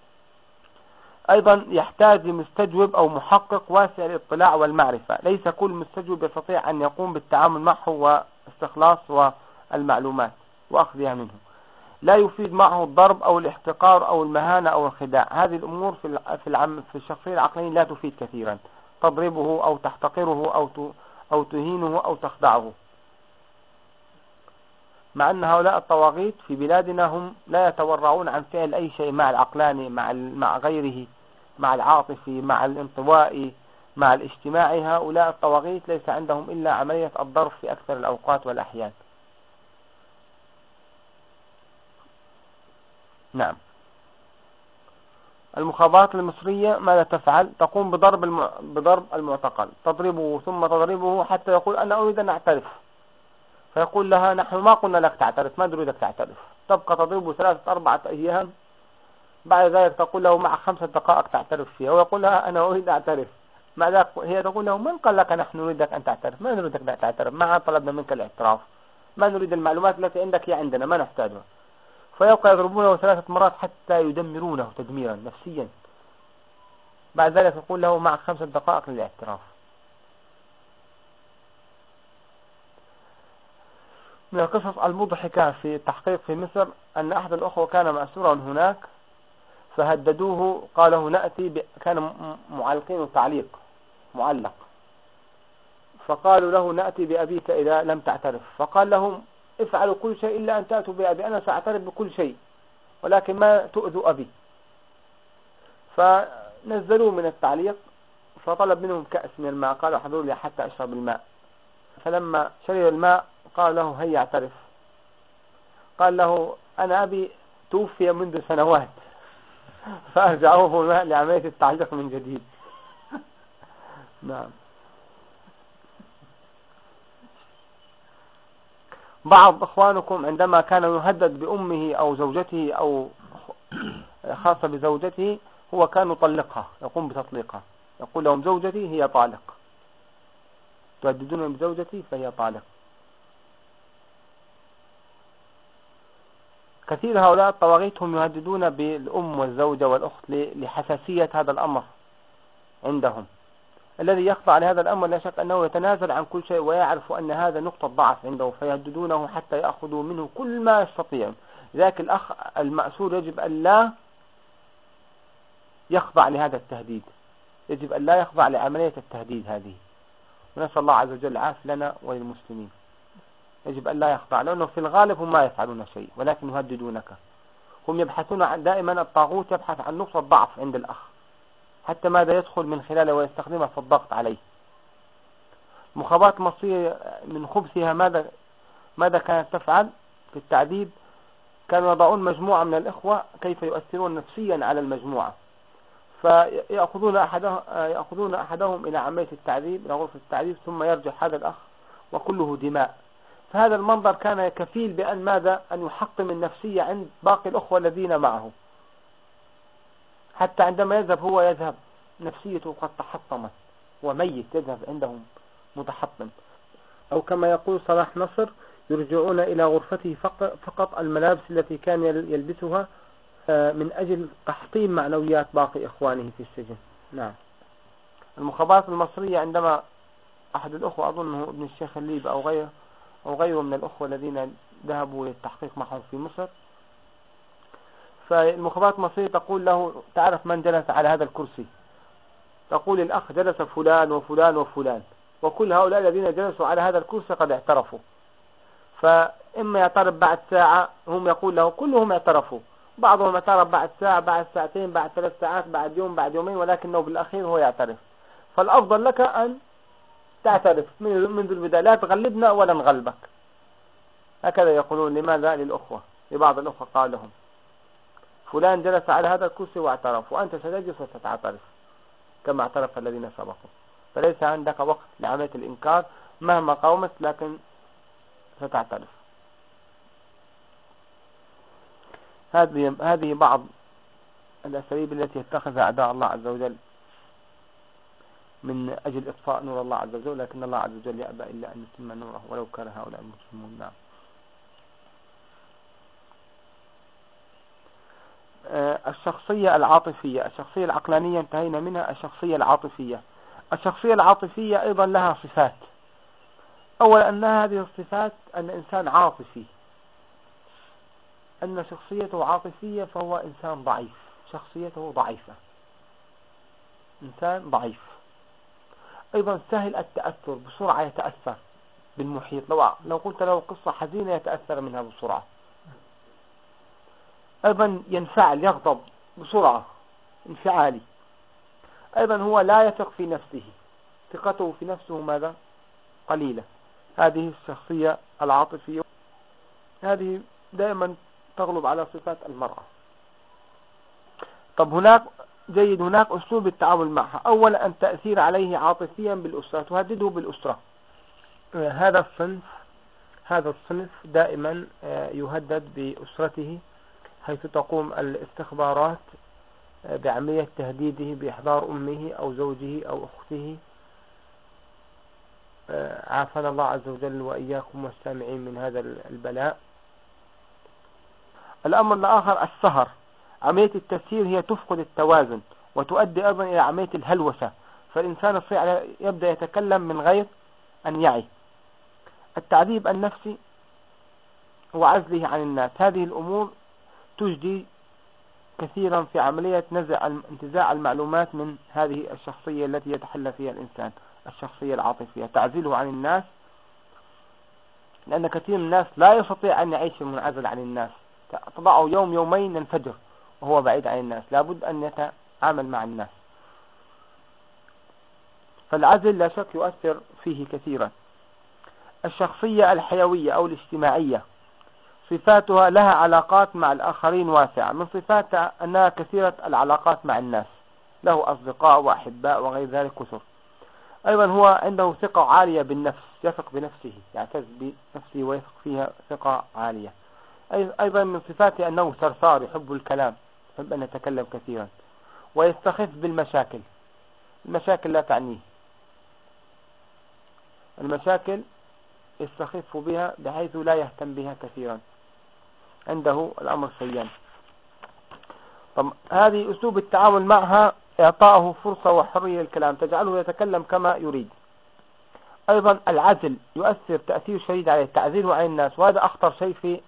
أيضا يحتاج لمستجوب أو محقق واسع الاطلاع والمعرفة، ليس كل مستجوب يستطيع أن يقوم بالتعامل معه واستخلاص والمعلومات وأخذها منه. لا يفيد معه الضرب أو الاحتقار أو المهانة أو الخداع، هذه الأمور في الشخصية العقلية لا تفيد كثيرا. تضربه أو تحتقره أو تهينه أو تخدعه. مع أن هؤلاء الطواغيت في بلادنا هم لا يتورعون عن فعل أي شيء مع العقلاني، مع غيره، مع العاطفي، مع الانطوائي، مع الاجتماعي. هؤلاء الطواغيت ليس عندهم إلا عملية الضرب في أكثر الأوقات والأحيان. نعم. المخابرات المصرية ماذا تفعل؟ تقوم بضرب المعتقل، تضربه ثم تضربه حتى يقول أنا أريد أن أعترف، فيقول لها نحن ما قلنا لك تعترف، ما نريدك تعترف. تبقى تضربه 3-4 أيام، بعد ذلك تقول له مع 5 دقائق تعترف فيها، ويقول لها أنا أريد أعترف. مع ذلك هي تقول له من قال لك نحن نريدك أن تعترف؟ ما نريدك أن تعترف، ما طلبنا منك الاعتراف، ما نريد المعلومات التي عندك هي عندنا، ما نحتاجها. فيبقى يضربونه 3 مرات حتى يدمرونه تدميرا نفسيا. بعد ذلك يقول له مع 5 دقائق للاعتراف. من القصص المضحكة في التحقيق في مصر أن أحد الأخوة كان مأسورا هناك، فهددوه، قالوا نأتي كان معلقين تعليق معلق، فقالوا له نأتي بأبيك إذا لم تعترف. فقال لهم افعلوا كل شيء إلا أن تأتوا بأبي، أنا سأعترف بكل شيء ولكن ما تؤذوا أبي. فنزلوا من التعليق، فطلب منهم كأس من الماء، قالوا احضروا لي حتى أشرب الماء. فلما شرب الماء قال له هيا اعترف. قال له أنا أبي توفي منذ سنوات. فأرجعوه لعملية التعليق من جديد. نعم. بعض إخوانكم عندما كان يهدد بأمه أو زوجته أو خاصة بزوجته، هو كان يطلقها، يقوم بتطليقها، يقول لهم زوجتي هي طالق، تهددون بزوجتي فهي طالق. كثير هؤلاء الطواغيت هم يهددون بالأم والزوجة والأخت لحساسية هذا الأمر عندهم. الذي يخضع لهذا الأمر لا شك أنه يتنازل عن كل شيء ويعرف أن هذا نقطة ضعف عنده، فيهددونه حتى يأخذوا منه كل ما يستطيع. ذاك الأخ المأسور يجب أن لا يخضع لهذا التهديد، يجب أن لا يخضع لعملية التهديد هذه. ونسأل الله عز وجل العافية لنا وللمسلمين. يجب أن لا يخضع، لأنه في الغالب هم ما يفعلون شيء ولكن يهددونك. هم يبحثون عن، دائما الطاغوت يبحث عن نقطة ضعف عند الأخ حتى ماذا يدخل من خلاله ويستخدمها في الضغط عليه. المخابرات المصرية من خبثها ماذا كانت تفعل في التعذيب؟ كانوا يضعون مجموعة من الإخوة كيف يؤثرون نفسيا على المجموعة، فيأخذون أحدهم إلى عملية التعذيب، إلى غرفة التعذيب، ثم يرجع هذا الأخ وكله دماء. فهذا المنظر كان كفيل بأن ماذا؟ أن يحطم النفسية عند باقي الأخوة الذين معه، حتى عندما يذهب هو يذهب نفسيته قد تحطمت وميت، يذهب عندهم متحطم. أو كما يقول صلاح نصر يرجعون إلى غرفته فقط الملابس التي كان يلبسها من أجل تحطيم معنويات باقي إخوانه في السجن. نعم. المخابرات المصرية عندما أحد الأخوة أظنه ابن الشيخ الليب أو غيره من الأخوة الذين ذهبوا للتحقيق معهم في مصر، فالمخابرات المصرية تقول له تعرف من جلس على هذا الكرسي؟ تقول الأخ جلس فلان وفلان وفلان، وكل هؤلاء الذين جلسوا على هذا الكرسي قد اعترفوا. فإما يعترف بعد ساعة، هم يقول له كلهم اعترفوا، بعضهم اعترف بعد ساعة، بعد ساعتين، بعد 3 ساعات، بعد يوم، بعد يومين، ولكنه بالأخير هو يعترف. فالأفضل لك أن تعترف منذ البداية، لا تغلبنا ولا نغلبك. هكذا يقولون. لماذا؟ للأخوة، لبعض الأخوة قال لهم فلان جلس على هذا الكرسي واعترف، وأنت ستجلس وستعترف كما اعترف الذين سبقوا. فليس عندك وقت لعملية الإنكار مهما قاومت، لكن ستعترف. هذه بعض الأساليب التي يتخذها أعداء الله عز وجل من أجل إطفاء نور الله عز وجل، لكن الله عز وجل يأبى إلا أن يتم نوره ولو كره هؤلاء المجرمون. نعم. الشخصية العاطفية. الشخصية العقلانية انتهينا منها. الشخصية العاطفية. الشخصية العاطفية أيضا لها صفات. أولا أن هذه الصفات أن إنسان عاطفي، أن شخصيته عاطفية، فهو إنسان ضعيف، شخصيته ضعيفة، إنسان ضعيف. أيضا سهل التأثر، بسرعة يتأثر بالمحيط. لو قلت له قصة حزينة يتأثر منها بسرعة. أيضا ينفعل، يغضب بسرعة، انفعالي. أيضا هو لا يثق في نفسه، ثقته في نفسه ماذا؟ قليلة. هذه الشخصية العاطفية، هذه دائما تغلب على صفات المرأة. طب هناك أسلوب التعامل معها. أولا أن تأثير عليه عاطفيا بالأسرة، تهدده بالأسرة. هذا الصنف دائما يهدد بأسرته، حيث تقوم الاستخبارات بعملية تهديده بإحضار أمه أو زوجه أو أخته. عافانا الله عز وجل وإياكم والسامعين من هذا البلاء. الأمر الآخر السهر. عملية التسهير هي تفقد التوازن، وتؤدي أيضا إلى عملية الهلوسة، فالإنسان يبدأ يتكلم من غير أن يعي. التعذيب النفسي وعزله عن الناس. هذه الأمور تجدي كثيرا في عملية انتزاع المعلومات من هذه الشخصية التي يتحلى فيها الإنسان، الشخصية العاطفية. تعزله عن الناس، لأن كثير من الناس لا يستطيع أن يعيش منعزل عن الناس، تضعه يوم يومين ينفجر وهو بعيد عن الناس. لابد أن يتعامل مع الناس، فالعزل لا شك يؤثر فيه كثيرا. الشخصية الحيوية أو الاجتماعية. صفاتها لها علاقات مع الآخرين واسعة. من صفاتها أنها كثيرة العلاقات مع الناس، له أصدقاء وأحباء وغير ذلك كثر. أيضا هو عنده ثقة عالية بالنفس، يثق بنفسه، يعتز بنفسه ويثق فيها ثقة عالية. أيضا من صفاته أنه ثرثار، يحب الكلام، يحب أن يتكلم كثيرا، ويستخف بالمشاكل. المشاكل لا تعنيه، المشاكل يستخف بها بحيث لا يهتم بها كثيرا، عنده الأمر سيان. طب هذه أسلوب التعامل معها إعطاءه فرصة وحرية للكلام، تجعله يتكلم كما يريد. أيضا العزل يؤثر تأثير شديد عليه، تعزيله عن الناس، وهذا أخطر شيء في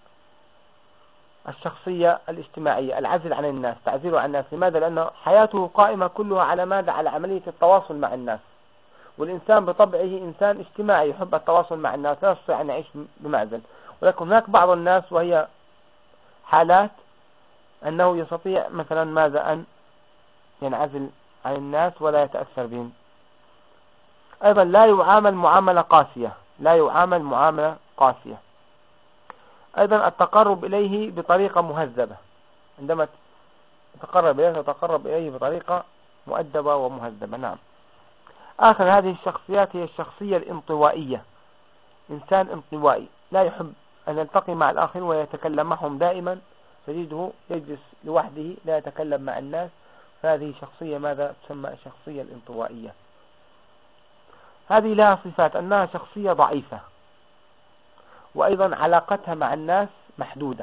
الشخصية الاجتماعية، العزل عن الناس، تعزيله عن الناس. لماذا؟ لأن حياته قائمة كلها على ماذا؟ على عملية التواصل مع الناس، والإنسان بطبعه إنسان اجتماعي يحب التواصل مع الناس، لا يستطيع أن يعيش بمعزل. ولكن هناك بعض الناس وهي حالات أنه يستطيع مثلا ماذا؟ أن ينعزل عن الناس ولا يتأثر بهم. أيضا لا يعامل معاملة قاسية، لا يعامل معاملة قاسية. أيضا التقرب إليه بطريقة مهذبة، عندما تتقرب إليه بطريقة مؤدبة ومهذبة. نعم. آخر هذه الشخصيات هي الشخصية الانطوائية. إنسان انطوائي لا يحب أن يلتقي مع الآخرين ويتكلم معهم دائما، تجده يجلس لوحده لا يتكلم مع الناس. فهذه شخصية ماذا تسمى؟ الشخصية الانطوائية. هذه لها صفات أنها شخصية ضعيفة، وأيضا علاقتها مع الناس محدودة،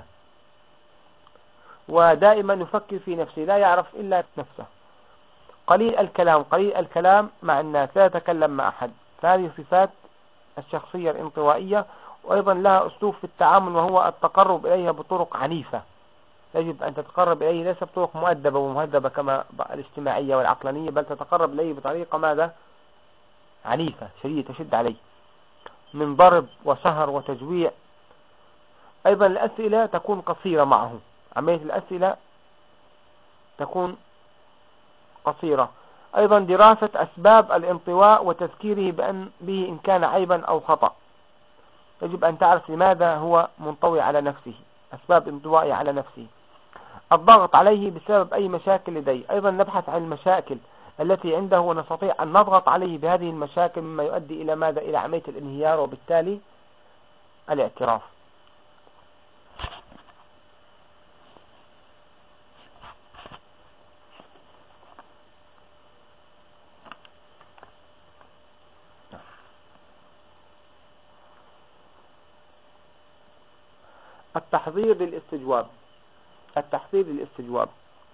ودائما يفكر في نفسه، لا يعرف إلا نفسه. قليل الكلام مع الناس، لا يتكلم مع أحد. فهذه صفات الشخصية الانطوائية. وأيضا لها أسلوب في التعامل، وهو التقرب إليها بطرق عنيفة، يجب أن تتقرب إليه ليس بطرق مؤدبة ومهذبة كما الاجتماعية والعقلانية، بل تتقرب إليه بطريقة ماذا؟ عنيفة شديدة تشد عليه، من ضرب وسهر وتجويع. أيضا الأسئلة تكون قصيرة معه، عملية الأسئلة تكون قصيرة. أيضا دراسة أسباب الانطواء وتذكيره به إن كان عيبا أو خطأ، يجب أن تعرف لماذا هو منطوي على نفسه، أسباب انطوائه على نفسه. الضغط عليه بسبب أي مشاكل لديه، أيضا نبحث عن المشاكل التي عنده ونستطيع أن نضغط عليه بهذه المشاكل، مما يؤدي إلى ماذا؟ إلى عملية الانهيار وبالتالي الاعتراف. التحضير للاستجواب. التحضير للاستجواب.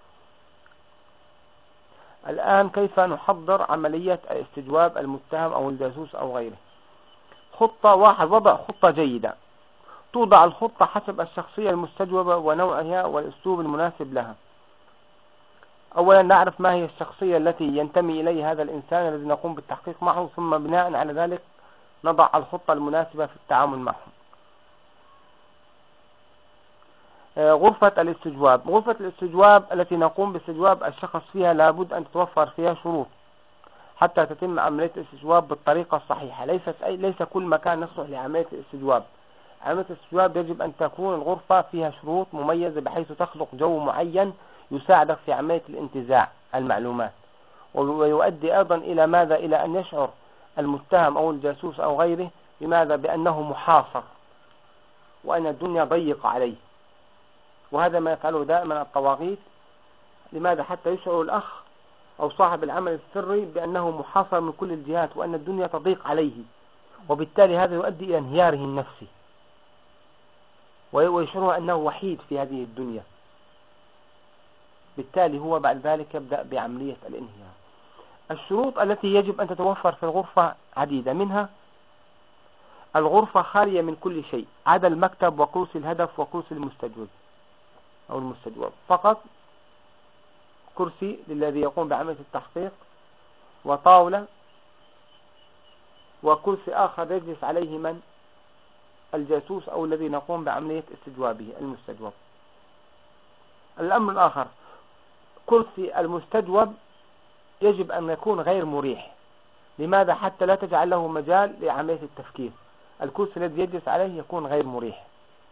الآن كيف نحضر عملية الاستجواب المتهم أو الجاسوس أو غيره؟ خطة واحد، وضع خطة جيدة. توضع الخطة حسب الشخصية المستجوبة ونوعها والأسلوب المناسب لها. أولا نعرف ما هي الشخصية التي ينتمي إليه هذا الإنسان الذي نقوم بالتحقيق معه، ثم بناء على ذلك نضع الخطة المناسبة في التعامل معه. غرفة الاستجواب. غرفة الاستجواب التي نقوم باستجواب الشخص فيها لابد أن تتوفر فيها شروط حتى تتم عملية الاستجواب بالطريقة الصحيحة. ليس كل مكان يصلح لعملية الاستجواب. عملية الاستجواب يجب أن تكون الغرفة فيها شروط مميزة بحيث تخلق جو معين يساعدك في عملية الانتزاع المعلومات، ويؤدي أيضا إلى ماذا؟ إلى أن يشعر المتهم أو الجاسوس أو غيره بماذا؟ بأنه محاصر وأن الدنيا ضيقة عليه. وهذا ما يفعله دائما الطواغيت. لماذا؟ حتى يشعر الأخ أو صاحب العمل السري بأنه محاصر من كل الجهات وأن الدنيا تضيق عليه، وبالتالي هذا يؤدي إلى انهياره النفسي ويشعر أنه وحيد في هذه الدنيا. بالتالي هو بعد ذلك يبدأ بعملية الانهيار. الشروط التي يجب أن تتوفر في الغرفة عديدة، منها الغرفة خالية من كل شيء عدا المكتب وكرسي الهدف وكرسي المستجوب أو المستجوب، فقط كرسي للذي يقوم بعملية التحقيق وطاولة وكرسي آخر يجلس عليه من؟ الجاسوس أو الذي نقوم بعملية استجوابه المستجوب. الأمر الآخر، كرسي المستجوب يجب أن يكون غير مريح. لماذا؟ حتى لا تجعل له مجال لعملية التفكير. الكرسي الذي يجلس عليه يكون غير مريح.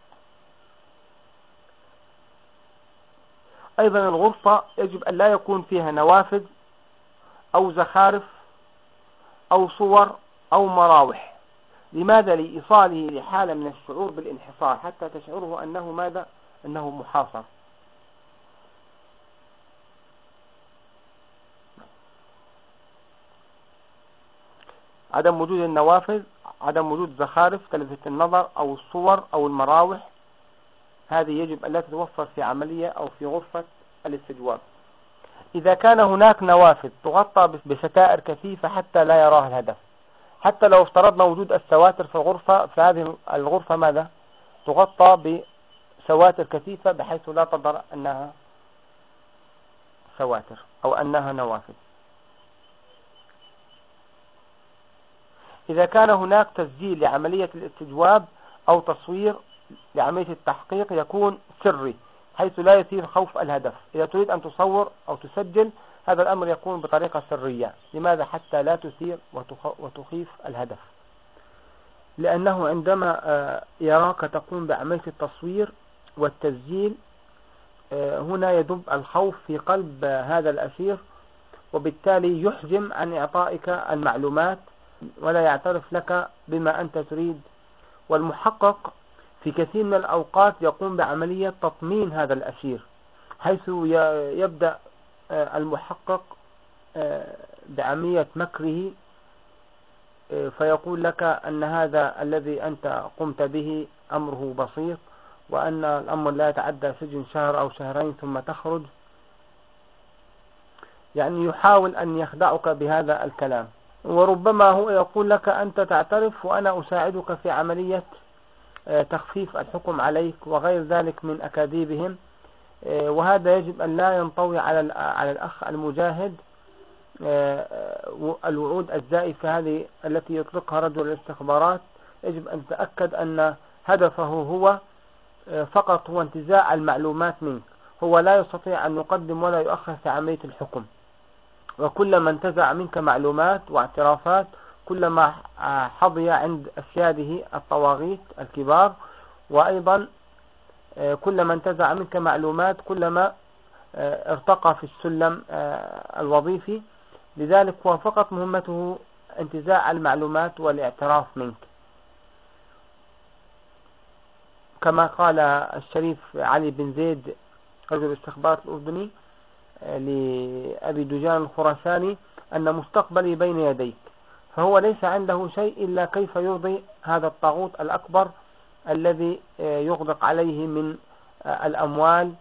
أيضا الغرفة يجب أن لا يكون فيها نوافذ أو زخارف أو صور أو مراوح. لماذا؟ لإيصاله لحالة من الشعور بالانحصار حتى تشعره أنه ماذا؟ أنه محاصر. عدم وجود النوافذ، عدم وجود زخارف تلفت النظر أو الصور أو المراوح، هذه يجب أن لا تتوفر في عملية أو في غرفة الاستجواب. إذا كان هناك نوافذ تغطى بستائر كثيفة حتى لا يراها الهدف. حتى لو افترضنا وجود السواتر في الغرفة، فهذه الغرفة ماذا؟ تغطى بسواتر كثيفة بحيث لا تظهر أنها سواتر أو أنها نوافذ. إذا كان هناك تسجيل لعملية الاستجواب أو تصوير لعملية التحقيق يكون سري حيث لا يثير خوف الهدف. إذا تريد أن تصور أو تسجل هذا الأمر يكون بطريقة سرية. لماذا؟ حتى لا تثير وتخيف الهدف، لأنه عندما يراك تقوم بعملية التصوير والتسجيل هنا يدب الخوف في قلب هذا الأسير، وبالتالي يحجم عن إعطائك المعلومات ولا يعترف لك بما أنت تريد. والمحقق في كثير من الأوقات يقوم بعملية تطمين هذا الأسير، حيث يبدأ المحقق بعملية مكره، فيقول لك أن هذا الذي أنت قمت به أمره بسيط، وأن الأمر لا يتعدى سجن شهر أو شهرين ثم تخرج. يعني يحاول أن يخدعك بهذا الكلام. وربما هو يقول لك أنت تعترف وأنا أساعدك في عملية تخفيف الحكم عليك وغير ذلك من أكاذيبهم، وهذا يجب أن لا ينطوي على الأخ المجاهد الوعود الزائفة هذه التي يطلقها رجل الاستخبارات. يجب أن تتأكد أن هدفه هو فقط هو انتزاع المعلومات منك. هو لا يستطيع أن يقدم ولا يؤخر في عملية الحكم، وكلما انتزع منك معلومات واعترافات كلما حظي عند أسياده الطواغيت الكبار، وأيضا كلما انتزع منك معلومات كلما ارتقى في السلم الوظيفي. لذلك هو فقط مهمته انتزاع المعلومات والاعتراف منك، كما قال الشريف علي بن زيد رجل الاستخبارات الأردني لأبي دجان الخراساني أن مستقبلي بين يديك. فهو ليس عنده شيء إلا كيف يرضي هذا الطاغوت الأكبر الذي يغدق عليه من الأموال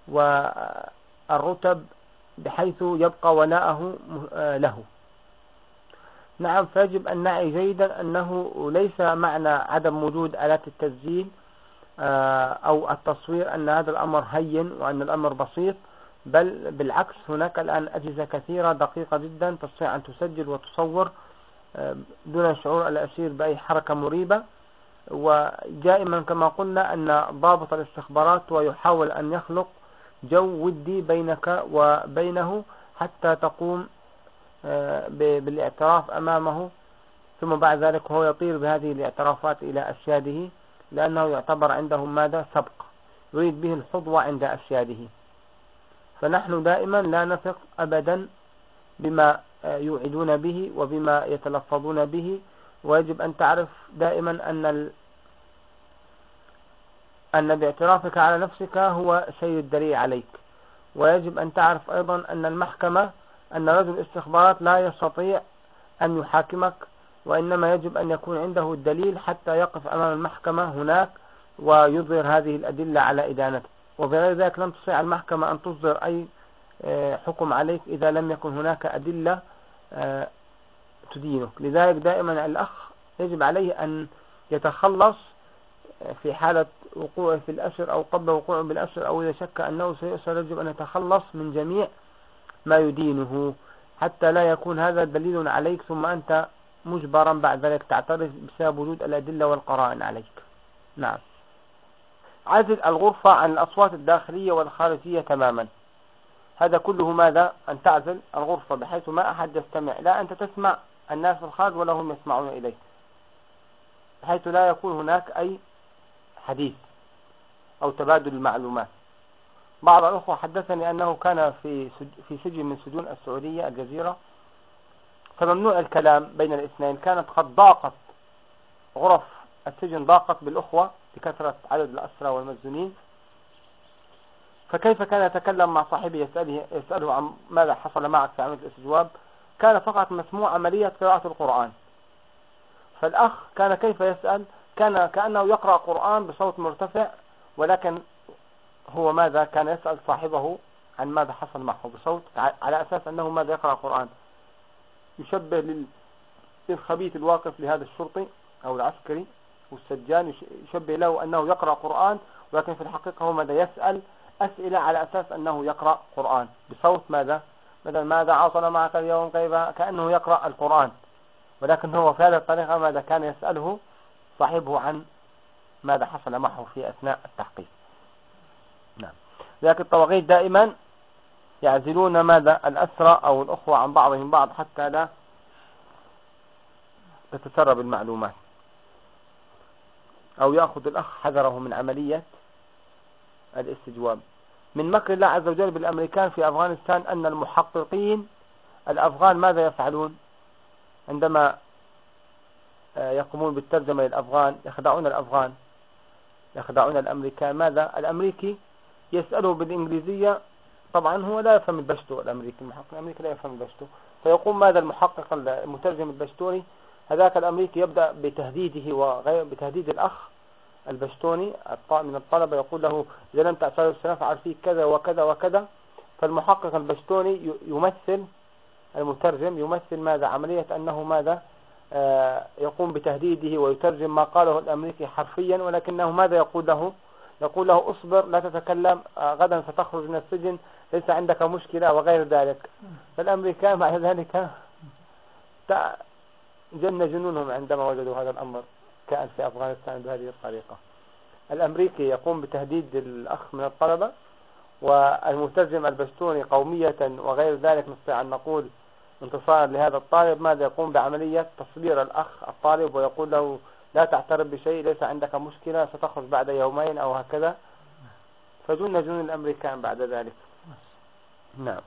والرتب بحيث يبقى ولاءه له. نعم، فيجب أن نعي جيدا أنه ليس معنى عدم وجود آلات التسجيل أو التصوير أن هذا الأمر هين وأن الأمر بسيط، بل بالعكس هناك الآن أجهزة كثيرة دقيقة جدا تستطيع أن تسجل وتصور دون شعور الأسير بأي حركة مريبة. ودائما كما قلنا أن ضابط الاستخبارات ويحاول أن يخلق جو ودي بينك وبينه حتى تقوم بالاعتراف أمامه، ثم بعد ذلك هو يطير بهذه الاعترافات إلى أسياده، لأنه يعتبر عندهم ماذا سبق، يريد به الحظوة عند أسياده. فنحن دائما لا نثق أبدا بما يوعدون به وبما يتلفظون به. ويجب أن تعرف دائما أن باعترافك على نفسك هو سيد الدليل عليك. ويجب أن تعرف أيضا أن المحكمة، أن رجل الاستخبارات لا يستطيع أن يحاكمك، وإنما يجب أن يكون عنده الدليل حتى يقف أمام المحكمة هناك ويظهر هذه الأدلة على إدانته. وبغير ذلك لن تستطيع المحكمة أن تصدر أي حكم عليك إذا لم يكن هناك أدلة تدينك. لذلك دائما الأخ يجب عليه أن يتخلص في حالة وقوعه في الأسر أو قبل وقوعه بالأسر أو إذا شك أنه سيؤسر، يجب أن يتخلص من جميع ما يدينه حتى لا يكون هذا دليل عليك ثم أنت مجبرا بعد ذلك تعترف بسبب وجود الأدلة والقرائن عليك. نعم. عزل الغرفة عن الأصوات الداخلية والخارجية تماما. هذا كله ماذا؟ أن تعزل الغرفة بحيث ما أحد يستمع، لا أنت تسمع الناس في الخارج ولا هم يسمعون إليك، بحيث لا يكون هناك أي حديث أو تبادل المعلومات. بعض الأخوة حدثني أنه كان في سجن من سجون السعودية الجزيرة، فممنوع الكلام بين الاثنين. كانت قد ضاقت غرف السجن، ضاقت بالأخوة لكثرة عدد الأسرى والمسجونين، فكيف كان يتكلم مع صاحبه يسأله عن ماذا حصل معك في عملية الاستجواب؟ كان فقط مسموع عملية قراءة القرآن. فالأخ كان كيف يسأل؟ كان كأنه يقرأ قرآن بصوت مرتفع، ولكن هو ماذا كان يسأل صاحبه عن ماذا حصل معه بصوت على أساس أنه ماذا يقرأ قرآن. يشبه للخبيث الواقف لهذا الشرطي أو العسكري والسجان، يشبه له أنه يقرأ قرآن، ولكن في الحقيقة هو ماذا يسأل أسئلة على أساس أنه يقرأ قرآن بصوت ماذا مثلا ماذا حصل معك اليوم كيف، كأنه يقرأ القرآن، ولكن هو في هذه الطريقة ماذا كان يسأله صاحبه عن ماذا حصل معه في أثناء التحقيق. نعم. لكن الطواغيت دائما يعزلون ماذا الأسرى أو الأخوة عن بعضهم بعض حتى لا تتسرب المعلومات، أو يأخذ الأخ حذره من عملية الاستجواب. من مكر الله عز وجل بالأمريكان في أفغانستان أن المحققين الأفغان ماذا يفعلون عندما يقومون بالترجمة للأفغان؟ يخدعون الأفغان، يخدعون الأمريكان. ماذا؟ الأمريكي يسأله بالإنجليزية، طبعا هو لا يفهم البشتو، الأمريكي المحقق الأمريكي لا يفهم البشتو، فيقوم ماذا المحقق المترجم البشتوري هذاك الأمريكي يبدأ بتهديده بتهديد الأخ البشتوني من الطلبة، يقول له إذا لم تعترف سنفعل فيك كذا وكذا وكذا. فالمحقق البشتوني يمثل المترجم يمثل ماذا عملية أنه ماذا يقوم بتهديده ويترجم ما قاله الأمريكي حرفيا، ولكنه ماذا يقول له؟ يقول له اصبر لا تتكلم، غدا ستخرج من السجن، ليس عندك مشكلة وغير ذلك. فالأمريكان بعد ذلك جن جنونهم عندما وجدوا هذا الأمر كان في أفغانستان بهذه الطريقة. الأمريكي يقوم بتهديد الأخ من الطلبة، والملتزم البشتوني قومية وغير ذلك نستطيع أن نقول انتصارا لهذا الطالب ماذا يقوم بعملية تصبير الأخ الطالب، ويقول له لا تعترف بشيء، ليس عندك مشكلة، ستخرج بعد يومين أو هكذا. فجن جنون الأمريكان بعد ذلك. نعم.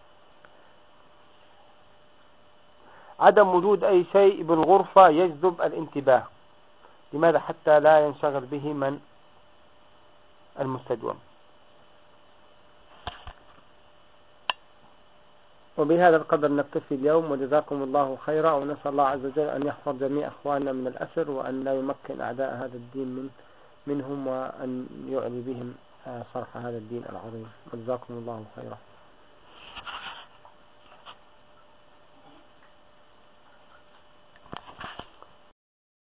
عدم وجود أي شيء بالغرفة يجذب الانتباه. لماذا؟ حتى لا ينشغل به من المستجوم. وبهذا القدر نكتفي اليوم، وجزاكم الله خيرا، ونسأل الله عز وجل أن يحفظ جميع أخواننا من الأسر، وأن لا يمكن أعداء هذا الدين منهم، وأن يعلي بهم صرح هذا الدين العظيم. وجزاكم الله خيرا.